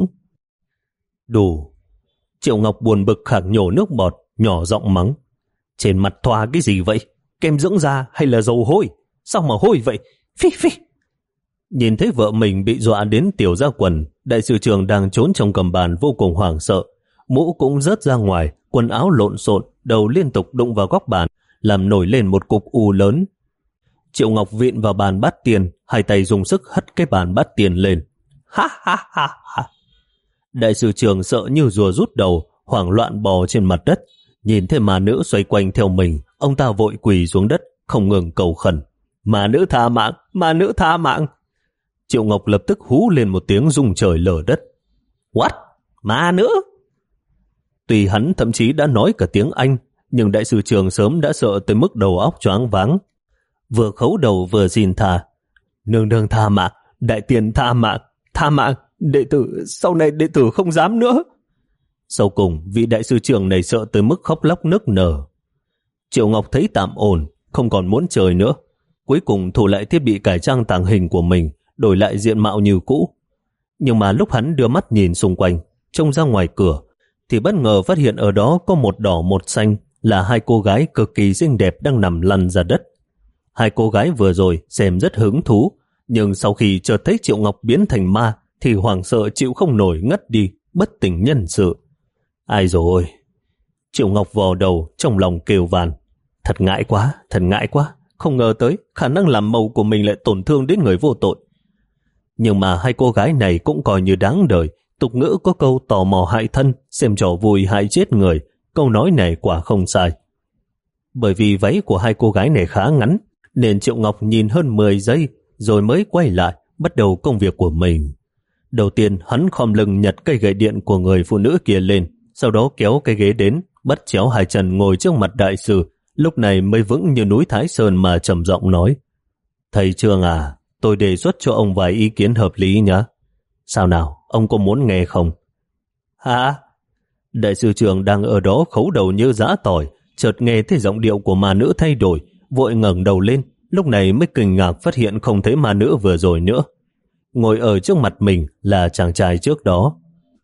Đủ! Triệu Ngọc buồn bực khạc nhổ nước bọt, nhỏ giọng mắng. Trên mặt thoa cái gì vậy? Kem dưỡng da hay là dầu hôi? Sao mà hôi vậy? Phi phi! Nhìn thấy vợ mình bị dọa đến tiểu ra quần, đại sư Trường đang trốn trong cầm bàn vô cùng hoảng sợ. Mũ cũng rớt ra ngoài, quần áo lộn xộn, đầu liên tục đụng vào góc bàn, làm nổi lên một cục u lớn. Triệu Ngọc vịn vào bàn bát tiền, hai tay dùng sức hất cái bàn bát tiền lên. Ha ha ha ha! Đại sư Trường sợ như rùa rút đầu, hoảng loạn bò trên mặt đất. Nhìn thấy ma nữ xoay quanh theo mình, ông ta vội quỳ xuống đất, không ngừng cầu khẩn. Ma nữ tha mạng! Ma nữ tha mạng! Triệu Ngọc lập tức hú lên một tiếng rung trời lở đất. What? Ma nữ? Tuy hắn thậm chí đã nói cả tiếng Anh, nhưng đại sư Trường sớm đã sợ tới mức đầu óc choáng váng. Vừa khấu đầu vừa xin tha. Nương nương tha mạng, đại tiền tha mạng, tha mạng, đệ tử, sau này đệ tử không dám nữa. Sau cùng, vị đại sư Trường này sợ tới mức khóc lóc nức nở. Triệu Ngọc thấy tạm ổn, không còn muốn chơi nữa. Cuối cùng thủ lại thiết bị cải trang tàng hình của mình, đổi lại diện mạo như cũ. Nhưng mà lúc hắn đưa mắt nhìn xung quanh, trông ra ngoài cửa, thì bất ngờ phát hiện ở đó có một đỏ một xanh, là hai cô gái cực kỳ xinh đẹp đang nằm lăn ra đất. Hai cô gái vừa rồi xem rất hứng thú, nhưng sau khi chợt thấy Triệu Ngọc biến thành ma thì hoảng sợ chịu không nổi ngất đi, bất tỉnh nhân sự. Ai rồi? Triệu Ngọc vò đầu, trong lòng kêu van. Thật ngại quá, thật ngại quá, không ngờ tới khả năng làm màu của mình lại tổn thương đến người vô tội. Nhưng mà hai cô gái này cũng coi như đáng đời. Tục ngữ có câu tò mò hại thân, xem trò vui hại chết người. Câu nói này quả không sai. Bởi vì váy của hai cô gái này khá ngắn, nên Triệu Ngọc nhìn hơn mười giây rồi mới quay lại, bắt đầu công việc của mình. Đầu tiên hắn khom lưng nhặt cây gậy điện của người phụ nữ kia lên, sau đó kéo cái ghế đến, bắt chéo hai chân ngồi trước mặt đại sư, lúc này mới vững như núi Thái Sơn mà trầm giọng nói: Thầy Trương à, tôi đề xuất cho ông vài ý kiến hợp lý nhé. Sao nào, ông có muốn nghe không? Hả? Đại sư Trường đang ở đó khấu đầu như giã tỏi, chợt nghe thấy giọng điệu của ma nữ thay đổi, vội ngẩng đầu lên, lúc này mới kinh ngạc phát hiện không thấy ma nữ vừa rồi nữa. Ngồi ở trước mặt mình là chàng trai trước đó.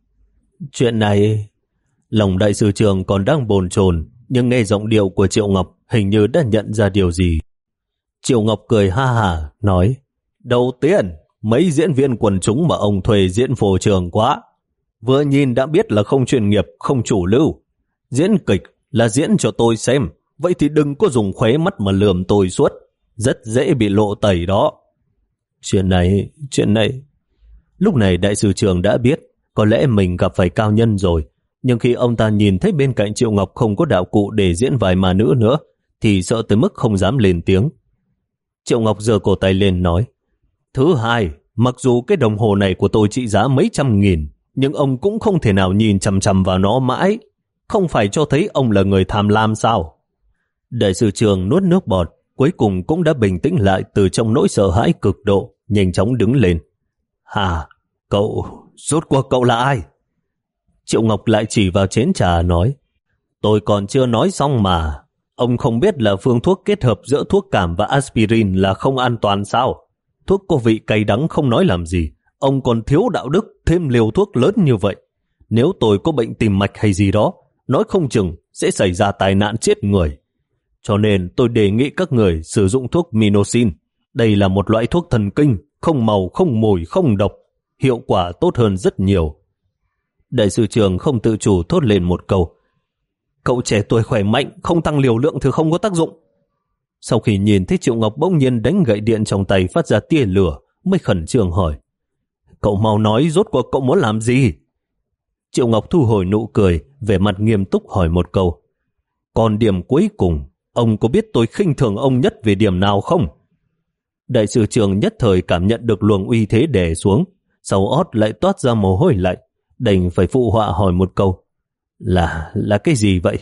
Chuyện này... Lòng đại sư Trường còn đang bồn chồn, nhưng nghe giọng điệu của Triệu Ngọc hình như đã nhận ra điều gì. Triệu Ngọc cười ha hả, nói: Đầu tiên, mấy diễn viên quần chúng mà ông thuê diễn phô trường quá. Vừa nhìn đã biết là không chuyên nghiệp, không chủ lưu. Diễn kịch là diễn cho tôi xem, vậy thì đừng có dùng khóe mắt mà lườm tôi suốt, rất dễ bị lộ tẩy đó. Chuyện này, chuyện này... Lúc này đại sư Trường đã biết có lẽ mình gặp phải cao nhân rồi, nhưng khi ông ta nhìn thấy bên cạnh Triệu Ngọc không có đạo cụ để diễn vài ma nữ nữa, thì sợ tới mức không dám lên tiếng. Triệu Ngọc giơ cổ tay lên nói: Thứ hai, mặc dù cái đồng hồ này của tôi trị giá mấy trăm nghìn, nhưng ông cũng không thể nào nhìn chằm chằm vào nó mãi. Không phải cho thấy ông là người tham lam sao? Đại sư Trường nuốt nước bọt, cuối cùng cũng đã bình tĩnh lại từ trong nỗi sợ hãi cực độ, nhanh chóng đứng lên. Hà, cậu, rốt cuộc cậu là ai? Triệu Ngọc lại chỉ vào chén trà nói: Tôi còn chưa nói xong mà. Ông không biết là phương thuốc kết hợp giữa thuốc cảm và aspirin là không an toàn sao? Thuốc có vị cay đắng không nói làm gì, ông còn thiếu đạo đức thêm liều thuốc lớn như vậy. Nếu tôi có bệnh tim mạch hay gì đó, nói không chừng sẽ xảy ra tai nạn chết người. Cho nên tôi đề nghị các người sử dụng thuốc Minosin. Đây là một loại thuốc thần kinh, không màu, không mùi, không độc, hiệu quả tốt hơn rất nhiều. Đại sư Trường không tự chủ thốt lên một câu: Cậu trẻ tuổi khỏe mạnh, không tăng liều lượng thì không có tác dụng. Sau khi nhìn thấy Triệu Ngọc bỗng nhiên đánh gậy điện trong tay phát ra tia lửa, mới khẩn trương hỏi: Cậu mau nói rốt cuộc cậu muốn làm gì? Triệu Ngọc thu hồi nụ cười, vẻ mặt nghiêm túc hỏi một câu: Còn điểm cuối cùng, ông có biết tôi khinh thường ông nhất về điểm nào không? Đại sư Trường nhất thời cảm nhận được luồng uy thế đè xuống, sau ót lại toát ra mồ hôi lạnh, đành phải phụ họa hỏi một câu: Là, là cái gì vậy?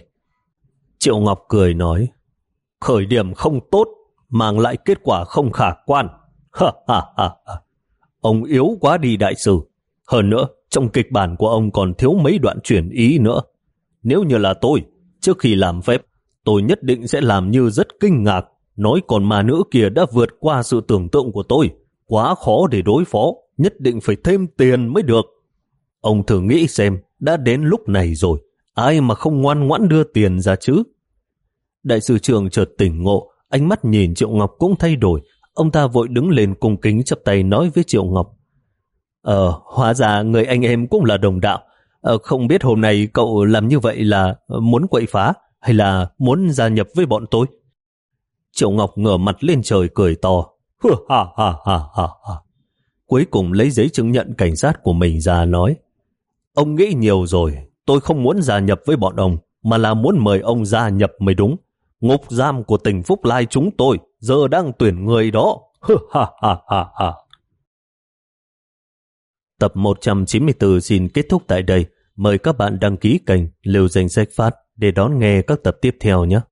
Triệu Ngọc cười nói: Khởi điểm không tốt, mang lại kết quả không khả quan. Ha ha ha ha. Ông yếu quá đi đại sư. Hơn nữa, trong kịch bản của ông còn thiếu mấy đoạn chuyển ý nữa. Nếu như là tôi, trước khi làm phép, tôi nhất định sẽ làm như rất kinh ngạc, nói còn ma nữ kia đã vượt qua sự tưởng tượng của tôi, quá khó để đối phó, nhất định phải thêm tiền mới được. Ông thử nghĩ xem, đã đến lúc này rồi, ai mà không ngoan ngoãn đưa tiền ra chứ? Đại sư Trường chợt tỉnh ngộ, ánh mắt nhìn Triệu Ngọc cũng thay đổi. Ông ta vội đứng lên cung kính chắp tay nói với Triệu Ngọc: Ờ, hóa ra người anh em cũng là đồng đạo. Ờ, không biết hôm nay cậu làm như vậy là muốn quậy phá hay là muốn gia nhập với bọn tôi? Triệu Ngọc ngửa mặt lên trời cười to: Ha ha ha ha ha. Cuối cùng lấy giấy chứng nhận cảnh sát của mình ra nói: Ông nghĩ nhiều rồi, tôi không muốn gia nhập với bọn ông, mà là muốn mời ông gia nhập mới đúng. Ngục giam của tỉnh Phúc Lai chúng tôi giờ đang tuyển người đó. Ha ha ha ha. Tập một trăm chín mươi tư xin kết thúc tại đây. Mời các bạn đăng ký kênh Lưu Danh Sách Phát để đón nghe các tập tiếp theo nhé.